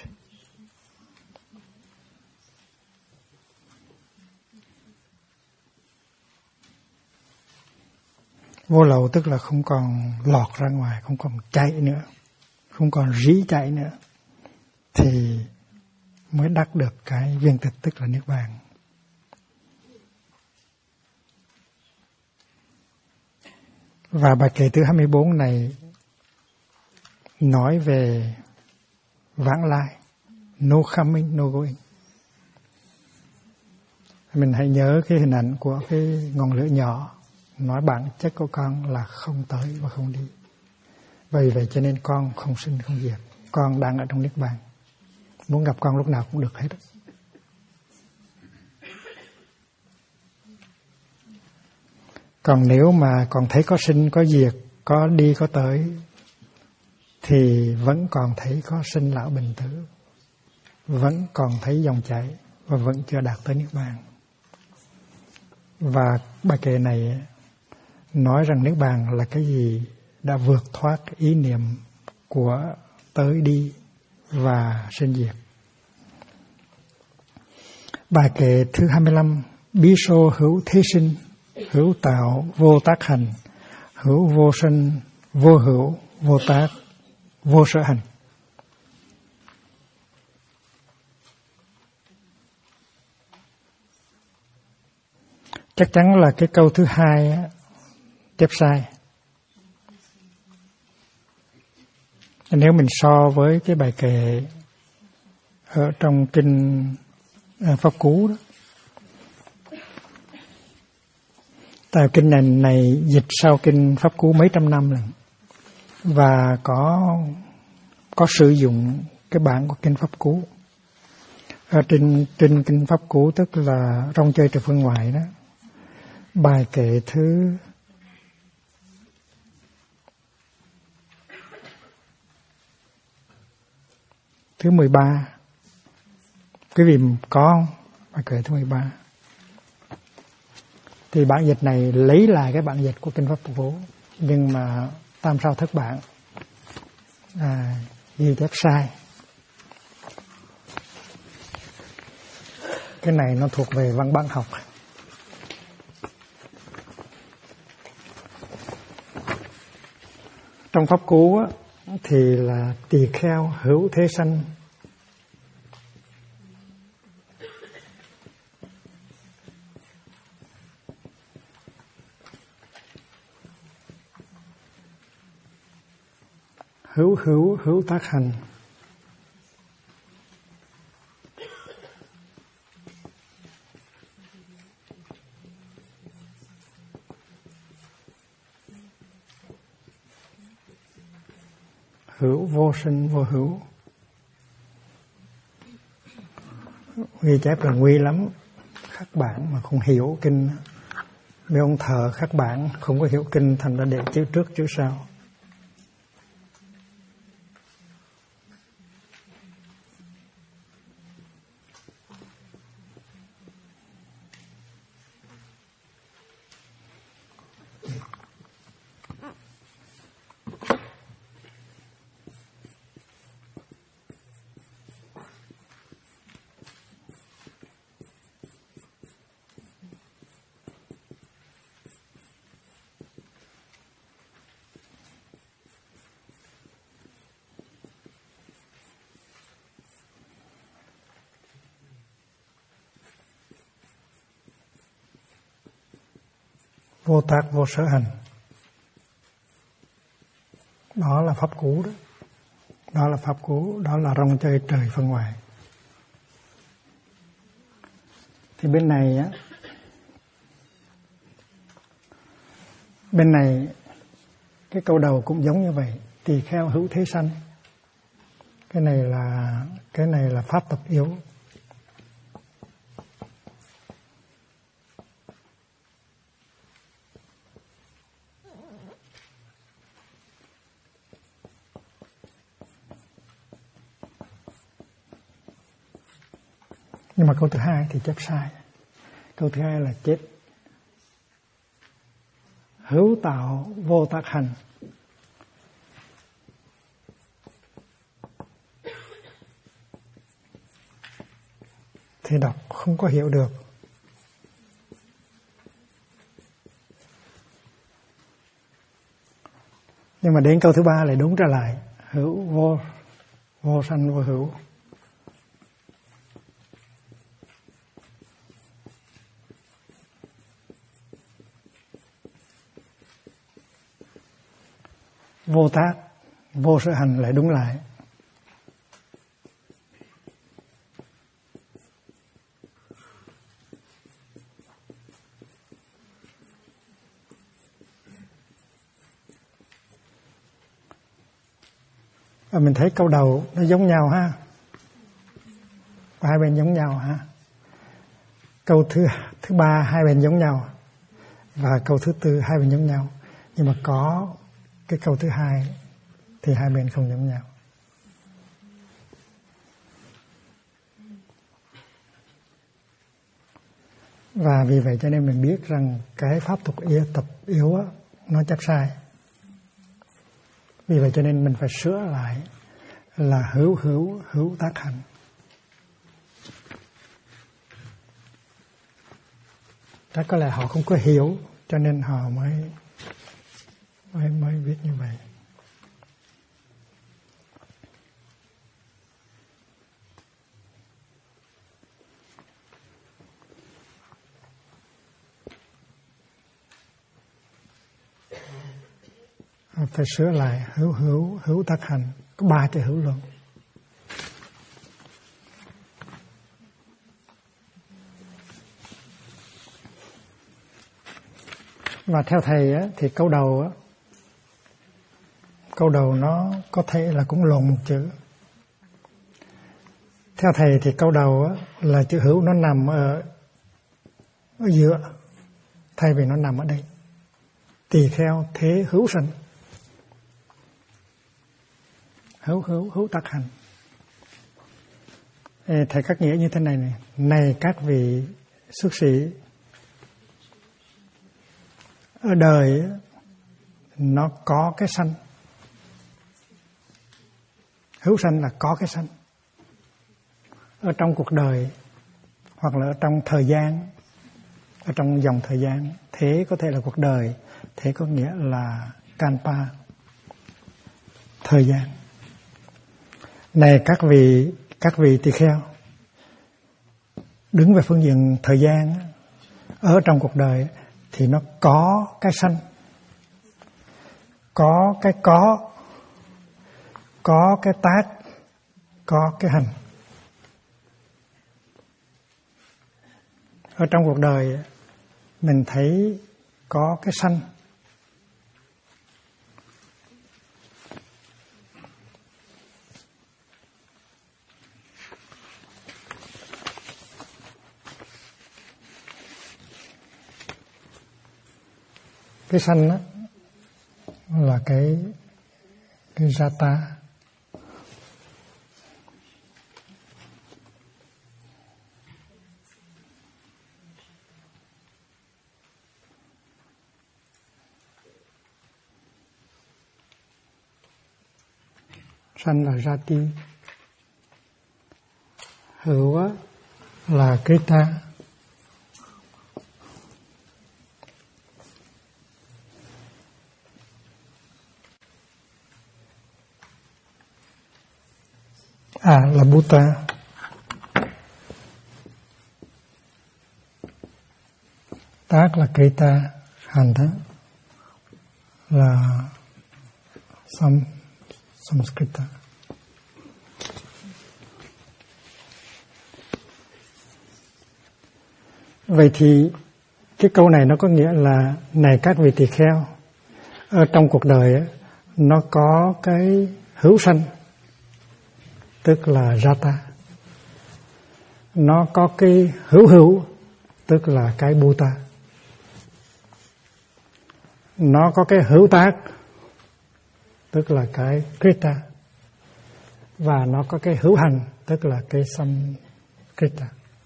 Vô lậu tức là không còn lọt ra ngoài, không còn chạy nữa, không còn rỉ chạy nữa, thì mới đắc được cái viên tịch, tức là niết bàn. Và bài kệ thứ 24 này nói về vãng lai, no coming, no going. Mình hãy nhớ cái hình ảnh của cái ngọn lửa nhỏ, nói bản chất của con là không tới và không đi. Vì vậy cho nên con không sinh không diệt, con đang ở trong niết bàn. Muốn gặp con lúc nào cũng được hết. Còn nếu mà còn thấy có sinh có diệt, có đi có tới, thì vẫn còn thấy có sinh lão bệnh tử, vẫn còn thấy dòng chảy và vẫn chưa đạt tới niết bàn. Và bài kệ này nói rằng niết bàn là cái gì đã vượt thoát ý niệm của tới đi và sinh diệt. Bài kệ thứ 25: bí sô hữu thế sinh, hữu tạo vô tác hành, hữu vô sinh, vô hữu, vô tác, vô sở hành. Chắc chắn là cái câu thứ hai chép sai. Nếu mình so với cái bài kệ ở trong kinh Pháp Cú đó, tại kinh này dịch sau kinh Pháp Cú mấy trăm năm lần, và có sử dụng cái bản của kinh Pháp Cú. Ở trên kinh Pháp Cú, tức là rong chơi từ phương ngoại đó, bài kệ thứ 13. Quý vị có bài kệ thứ 13. Thì bản dịch này lấy lại cái bản dịch của kinh Pháp Cú, nhưng mà tam sao thất bản ghi chép sai. Cái này nó thuộc về văn bản học. Trong Pháp Cú á, thì là tỳ kheo hữu thế sanh, hữu tác hành, hữu vô sinh vô hữu. Ghi chép là nguy lắm, khắc bản mà không hiểu kinh. Mấy ông thợ khắc bản không có hiểu kinh, thành ra để chữ trước chữ sau. Vô tác vô sở hành, đó là Pháp Cú đó. Đó là Pháp Cú, đó là rong chơi trời phân ngoại. Thì bên này cái câu đầu cũng giống như vậy, tỳ kheo hữu thế sanh. Cái này là pháp tập yếu. Nhưng mà câu thứ hai thì chép sai. Câu thứ hai là chép hữu tạo vô tác hành. Thì đọc không có hiểu được. Nhưng mà đến câu thứ ba lại đúng trở lại, hữu vô, vô sanh vô hữu. Vô tác, vô sở hành lại đúng lại. Và mình thấy câu đầu nó giống nhau ha. Hai bên giống nhau ha. Câu thứ ba hai bên giống nhau. Và câu thứ tư hai bên giống nhau. Nhưng mà có cái câu thứ hai thì hai bên không giống nhau. Và vì vậy cho nên mình biết rằng cái pháp tục tập yếu á, nó chắc sai. Vì vậy cho nên mình phải sửa lại là hữu tác hành. Chắc có lẽ họ không có hiểu cho nên họ mới viết như vậy. Phải sửa lại hữu tác hành, có 3 chữ hữu luôn. Và theo thầy á, thì câu đầu nó có thể là cũng lộn một chữ. Theo thầy thì câu đầu á, là chữ hữu nó nằm ở giữa, thay vì nó nằm ở đây. Tỳ kheo thế hữu sanh. Hữu tác hành. Thầy cắt nghĩa như thế này này. Này các vị xuất sĩ, ở đời nó có cái sanh. Hữu sanh là có cái sanh. Ở trong cuộc đời hoặc là ở trong thời gian, ở trong dòng thời gian, thế có thể là cuộc đời, thế có nghĩa là Kanpa, thời gian. Này các vị tỳ kheo, đứng về phương diện thời gian, ở trong cuộc đời thì nó có cái sanh, có cái tác, có cái hành. Ở trong cuộc đời mình thấy có cái sanh, cái sanh đó là cái jata. Sanh là jati, hữu là krita. Là Bhuta. Tác là Krita, hành đó là Samskrita. Vậy thì cái câu này nó có nghĩa là này các vị tỳ kheo, ở trong cuộc đời ấy, nó có cái hữu sanh, tức là jata. Nó có cái hữu, tức là cái bhuta. Nó có cái hữu tác, tức là cái krita. Và nó có cái hữu hành, tức là cái samkrita.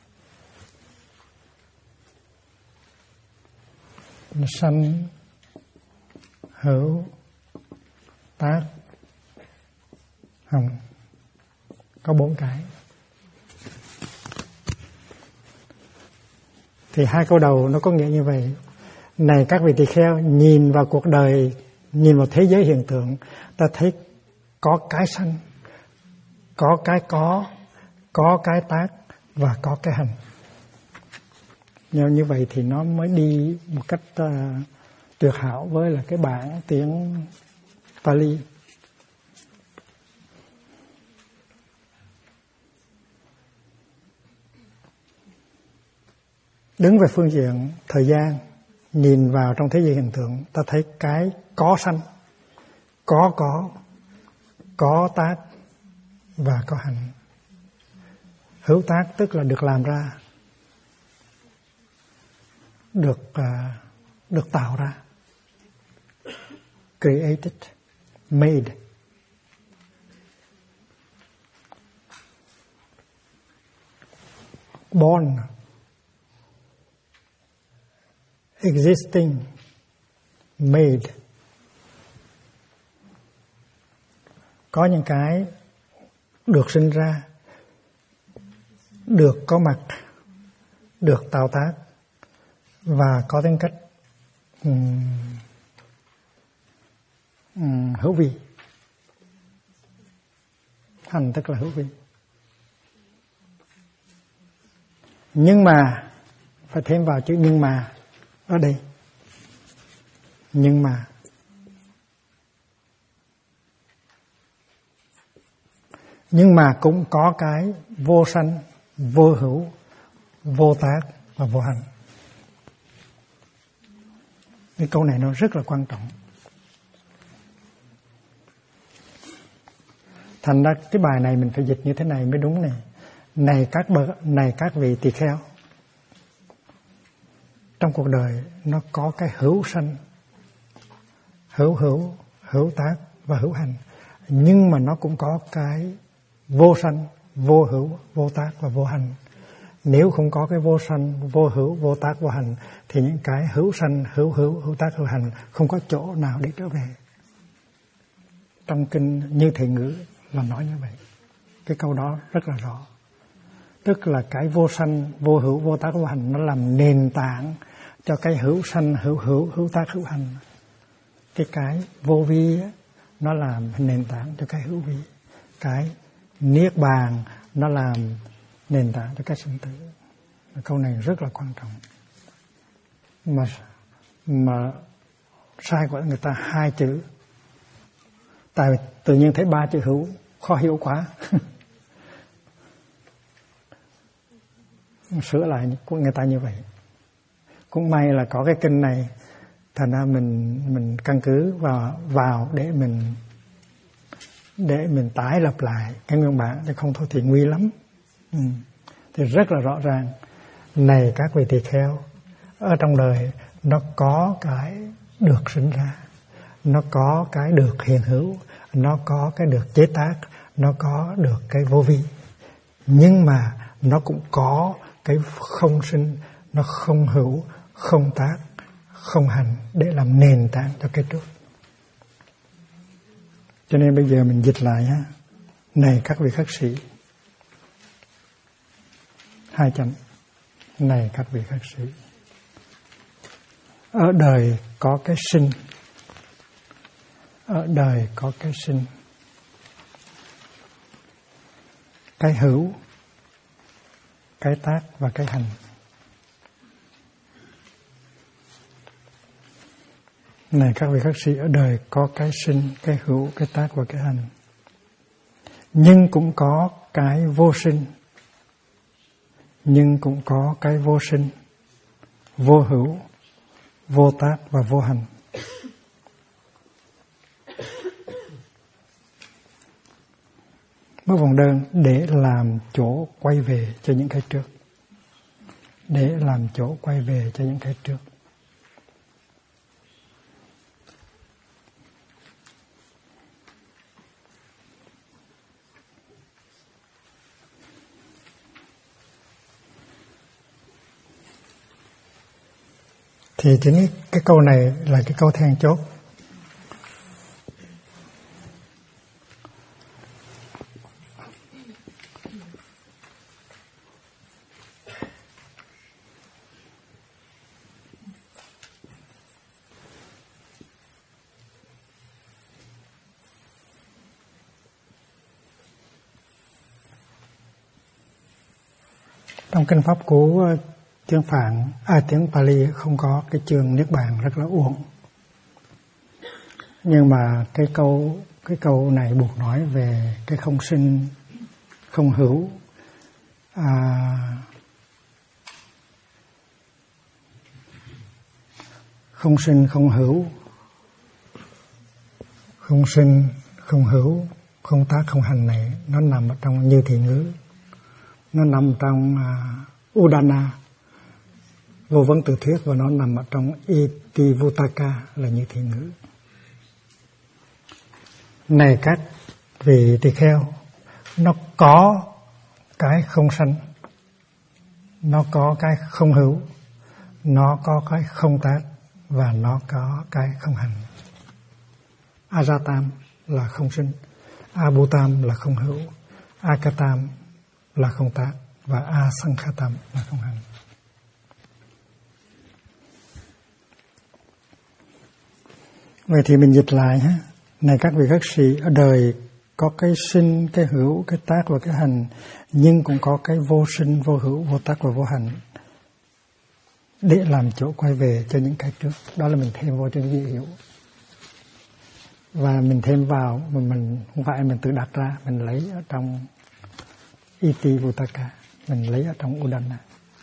Sanh, hữu, tác, hành. Có 4 cái. Thì 2 câu đầu nó có nghĩa như vậy. Này các vị tỳ kheo, nhìn vào cuộc đời Nhìn vào thế giới hiện tượng, ta thấy có cái sanh, có cái tác và có cái hành. Như vậy thì nó mới đi một cách tuyệt hảo với là cái bản tiếng Pali. Đứng về phương diện thời gian, nhìn vào trong thế giới hiện tượng, ta thấy cái có sanh, có tác và có hành. Hữu tác tức là được làm ra, được tạo ra, created, made. Born, existing, made. Có những cái được sinh ra, được có mặt, được tạo tác và có tính cách hữu vi. Hành tức là hữu vi. Nhưng mà phải thêm vào chữ nhưng mà ở đây. Nhưng mà cũng có cái vô sanh, vô hữu, vô tác và vô hành. Cái câu này nó rất là quan trọng. Thành ra cái bài này mình phải dịch như thế này mới đúng này. Này các vị tỳ kheo, trong cuộc đời nó có cái hữu sanh, hữu tác và hữu hành. Nhưng mà nó cũng có cái vô sanh, vô hữu, vô tác và vô hành. Nếu không có cái vô sanh, vô hữu, vô tác, vô hành thì những cái hữu sanh, hữu tác, hữu hành không có chỗ nào để trở về. Trong kinh Như Thị Ngữ là nói như vậy. Cái câu đó rất là rõ. Tức là cái vô sanh, vô hữu, vô tác, vô hành nó làm nền tảng cho cái hữu sanh, hữu tác, hữu hành. Cái vô vi á, nó làm nền tảng cho cái hữu vi. Cái niết bàn nó làm nền tảng cho cái sinh tử. Câu này rất là quan trọng. Mà sai của người ta 2 chữ. Tại vì tự nhiên thấy 3 chữ hữu khó hiểu quá. Sửa lại của người ta như vậy. Cũng may là có cái kinh này, thành ra mình căn cứ vào để mình tái lập lại cái nguyên bản, chứ không thôi thì nguy lắm. Thì rất là rõ ràng. Này các vị tỳ kheo, ở trong đời nó có cái được sinh ra, nó có cái được hiện hữu, nó có cái được chế tác, nó có được cái vô vi. Nhưng mà nó cũng có cái không sinh, nó không hữu, không tác, không hành để làm nền tảng cho cái trước. Cho nên bây giờ mình dịch lại ha. Này các vị khất sĩ, 2 chấm. Này các vị khất sĩ, ở đời có cái sinh, ở đời có cái sinh, cái hữu, cái tác và cái hành. Này các vị khất sĩ, ở đời có cái sinh, cái hữu, cái tác và cái hành. Nhưng cũng có cái vô sinh, nhưng cũng có cái vô sinh, vô hữu, vô tác và vô hành. Bước vòng đơn để làm chỗ quay về cho những cái trước. Để làm chỗ quay về cho những cái trước. Thì chính cái câu này là cái câu then chốt. Trong kinh Pháp Cú tiếng Pali không có cái chương Niết Bàn rất là uổng. Nhưng mà cái câu này buộc nói về cái không sinh không hữu, không sinh không hữu, không sinh không hữu, không tác không hành này nó nằm ở trong Như Thị Ngữ, nó nằm trong Udana Vô Vấn Tự Thuyết, và nó nằm ở trong Itivuttaka là Như Thị Ngữ. Này các vị tỳ kheo, nó có cái không sanh, nó có cái không hữu, nó có cái không tác, và nó có cái không hành. Ajatam là không sinh, Abhutam là không hữu, Akatam là không tác, và Asankhatam là không hành. Vậy thì mình dịch lại ha. Này các vị khất sĩ, ở đời có cái sinh, cái hữu, cái tác và cái hành, nhưng cũng có cái vô sinh, vô hữu, vô tác và vô hành, để làm chỗ quay về cho những cái trước. Đó là mình thêm vô cho những vị hiểu. Và mình thêm vào, mà mình không phải mình tự đặt ra, mình lấy ở trong Itivuttaka, mình lấy ở trong Udana.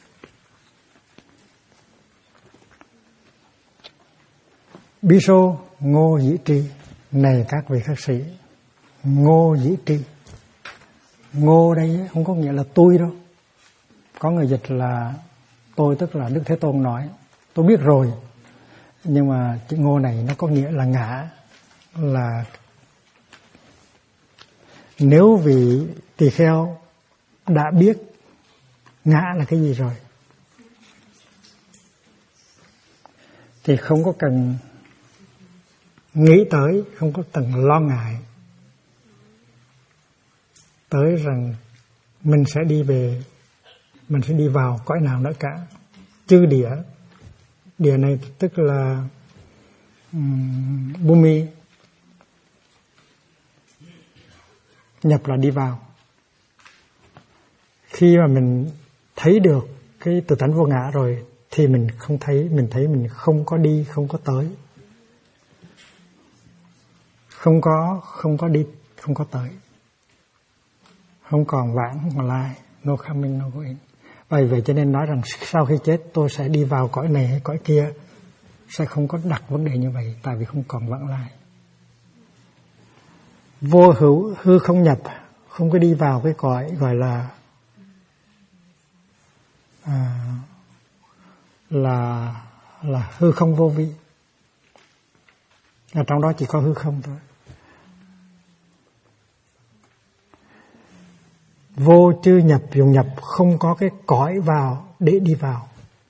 Biso ngô dĩ tri, này các vị khất sĩ, ngô dĩ tri. Ngô đây không có nghĩa là tôi đâu. Có người dịch là tôi, tức là Đức Thế Tôn nói tôi biết rồi. Nhưng mà chữ ngô này nó có nghĩa là ngã, là nếu vị tỳ kheo đã biết ngã là cái gì rồi thì không có cần nghĩ tới, không có cần lo ngại tới rằng mình sẽ đi về, mình sẽ đi vào cõi nào nữa cả. Chư địa, địa này tức là Bhumi, nhập là đi vào. Khi mà mình thấy được cái tự tánh vô ngã rồi thì mình không thấy, mình thấy mình không có đi, không có tới, không có đi, không có tới, không còn vãng, không còn lai, no coming, no going. Bởi vậy cho nên nói rằng sau khi chết tôi sẽ đi vào cõi này hay cõi kia, sẽ không có đặt vấn đề như vậy, tại vì không còn vãng lai. Vô hữu, hư không nhập, không có đi vào cái cõi gọi là hư không vô vi. Ở trong đó chỉ có hư không thôi. Vô chư nhập, dùng nhập không có cái cõi vào để đi vào.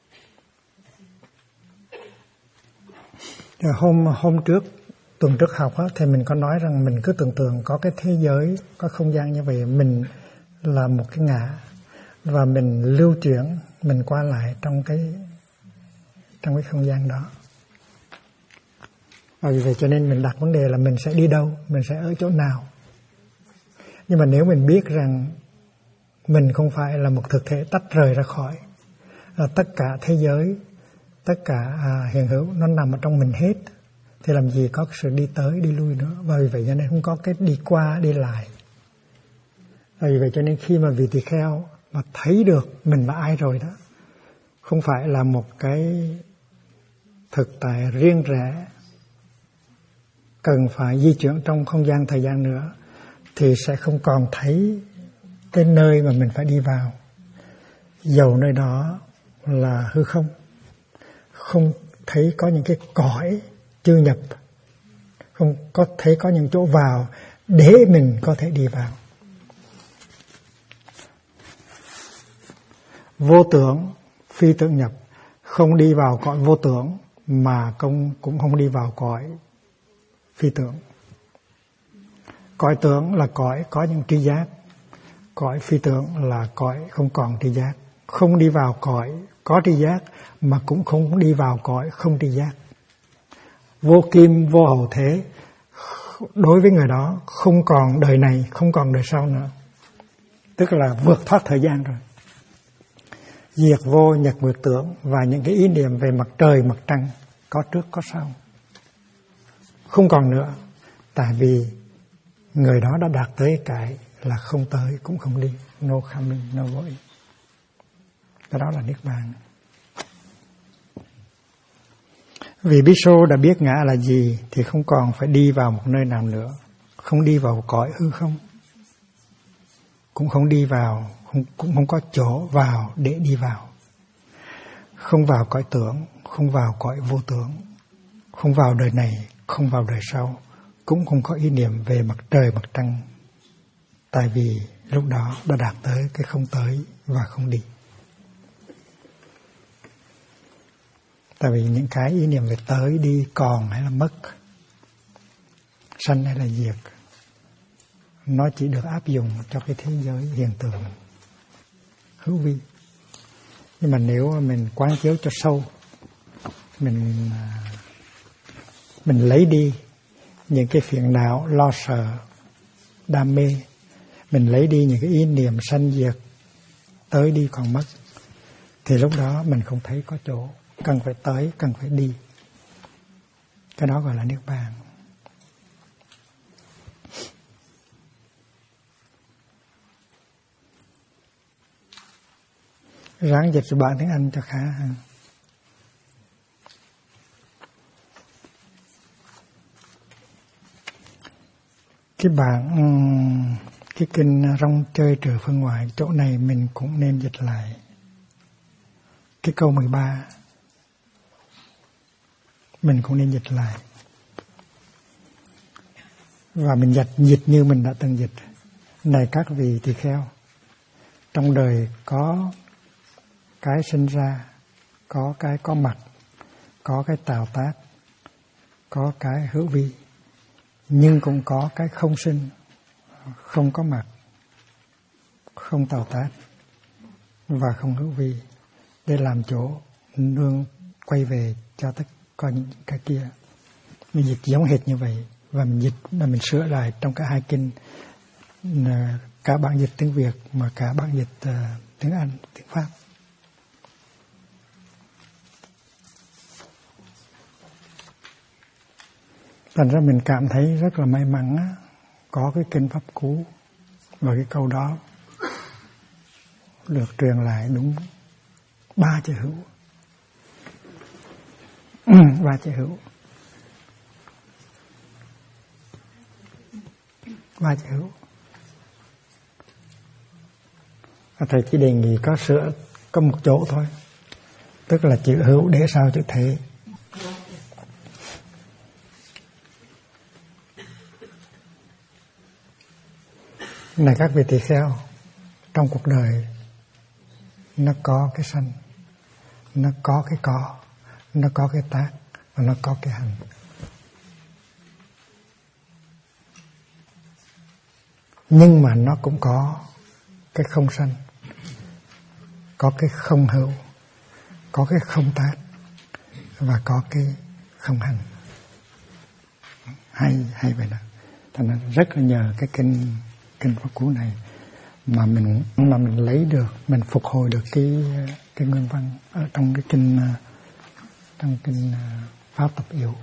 Hôm trước, tuần trước học á, thì mình có nói rằng mình cứ tưởng tượng có cái thế giới, có không gian như vậy, mình là một cái ngã và mình lưu chuyển, mình qua lại trong cái không gian đó. Và vì vậy cho nên mình đặt vấn đề là mình sẽ đi đâu, mình sẽ ở chỗ nào. Nhưng mà nếu mình biết rằng mình không phải là một thực thể tách rời ra khỏi, tất cả thế giới, tất cả hiện hữu nó nằm ở trong mình hết, thì làm gì có sự đi tới đi lui nữa. Và vì vậy cho nên không có cái đi qua đi lại. Và vì vậy cho nên khi mà vị tỳ kheo mà thấy được mình là ai rồi đó, không phải là một cái thực tại riêng rẽ cần phải di chuyển trong không gian thời gian nữa, thì sẽ không còn thấy cái nơi mà mình phải đi vào, dầu nơi đó là hư không, không thấy có những cái cõi chư nhập, không có thấy có những chỗ vào để mình có thể đi vào. Vô tưởng, phi tưởng nhập, không đi vào cõi vô tưởng mà cũng không đi vào cõi phi tưởng. Cõi tưởng là cõi có những tri giác, cõi phi tưởng là cõi không còn tri giác. Không đi vào cõi có tri giác mà cũng không đi vào cõi không tri giác. Vô kim, vô hậu thế, đối với người đó không còn đời này, không còn đời sau nữa, tức là vượt thoát thời gian rồi. diệt vô nhật mười tưởng, và những cái ý niệm về mặt trời mặt trăng có trước có sau không còn nữa, tại vì người đó đã đạt tới cái là không tới cũng không đi, no coming no going. Đó là niết bàn. Vì Bhikkhu đã biết ngã là gì thì không còn phải đi vào một nơi nào nữa, không đi vào cõi hư không, cũng không đi vào, cũng không có chỗ vào để đi vào, không vào cõi tưởng, không vào cõi vô tưởng, không vào đời này, không vào đời sau, cũng không có ý niệm về mặt trời mặt trăng, tại vì lúc đó đã đạt tới cái không tới và không đi. Tại vì những cái ý niệm về tới đi, còn hay là mất, sanh hay là diệt, nó chỉ được áp dụng cho cái thế giới hiện tượng hữu vi. Nhưng mà nếu mình quán chiếu cho sâu, mình lấy đi những cái phiền não, lo sợ, đam mê, mình lấy đi những cái ý niệm sanh diệt, tới đi còn mất, thì lúc đó mình không thấy có chỗ cần phải tới, cần phải đi. Cái đó gọi là niết bàn. Ráng dịch cho bạn tiếng Anh cho khá ha. Cái kinh rong chơi trừ phân ngoại, chỗ này mình cũng nên dịch lại. Cái câu 13 mình cũng nên dịch lại. Và mình dịch như mình đã từng dịch. Này các vị tỳ kheo, trong đời có cái sinh ra, có cái có mặt, có cái tạo tác, có cái hữu vi, nhưng cũng có cái không sinh, không có mặt, không tạo tác và không hữu vi, để làm chỗ nương quay về cho tất cả những cái kia. Mình dịch giống hệt như vậy, và mình dịch là mình sửa lại trong cả hai kinh, cả bản dịch tiếng Việt mà cả bản dịch tiếng Anh, tiếng Pháp. Thành ra mình cảm thấy rất là may mắn có cái kinh Pháp Cú và cái câu đó được truyền lại đúng 3 chữ hữu. 3 chữ hữu. 3 chữ hữu. Thầy chỉ đề nghị có sửa có một chỗ thôi, tức là chữ hữu để sau chữ thể. Này các vị tỳ kheo, trong cuộc đời nó có cái sanh, nó có cái có, nó có cái tác và nó có cái hành. Nhưng mà nó cũng có cái không sanh, có cái không hữu, có cái không tác và có cái không hành. Hay vậy đó. Thành ra rất là nhờ cái kinh Pháp Cú này mà mình lấy được, mình phục hồi được cái nguyên văn ở trong cái kinh Pháp Tập Yếu.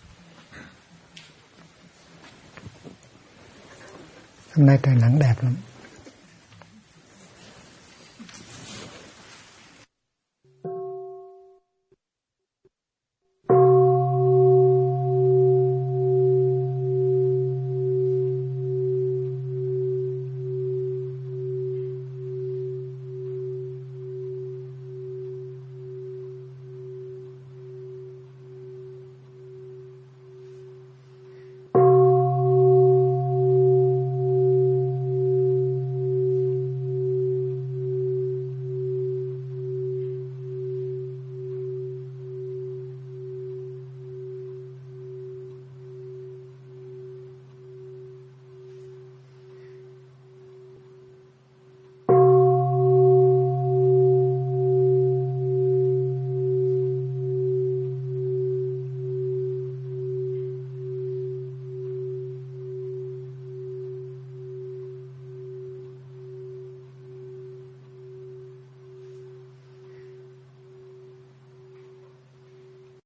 Hôm nay trời nắng đẹp lắm.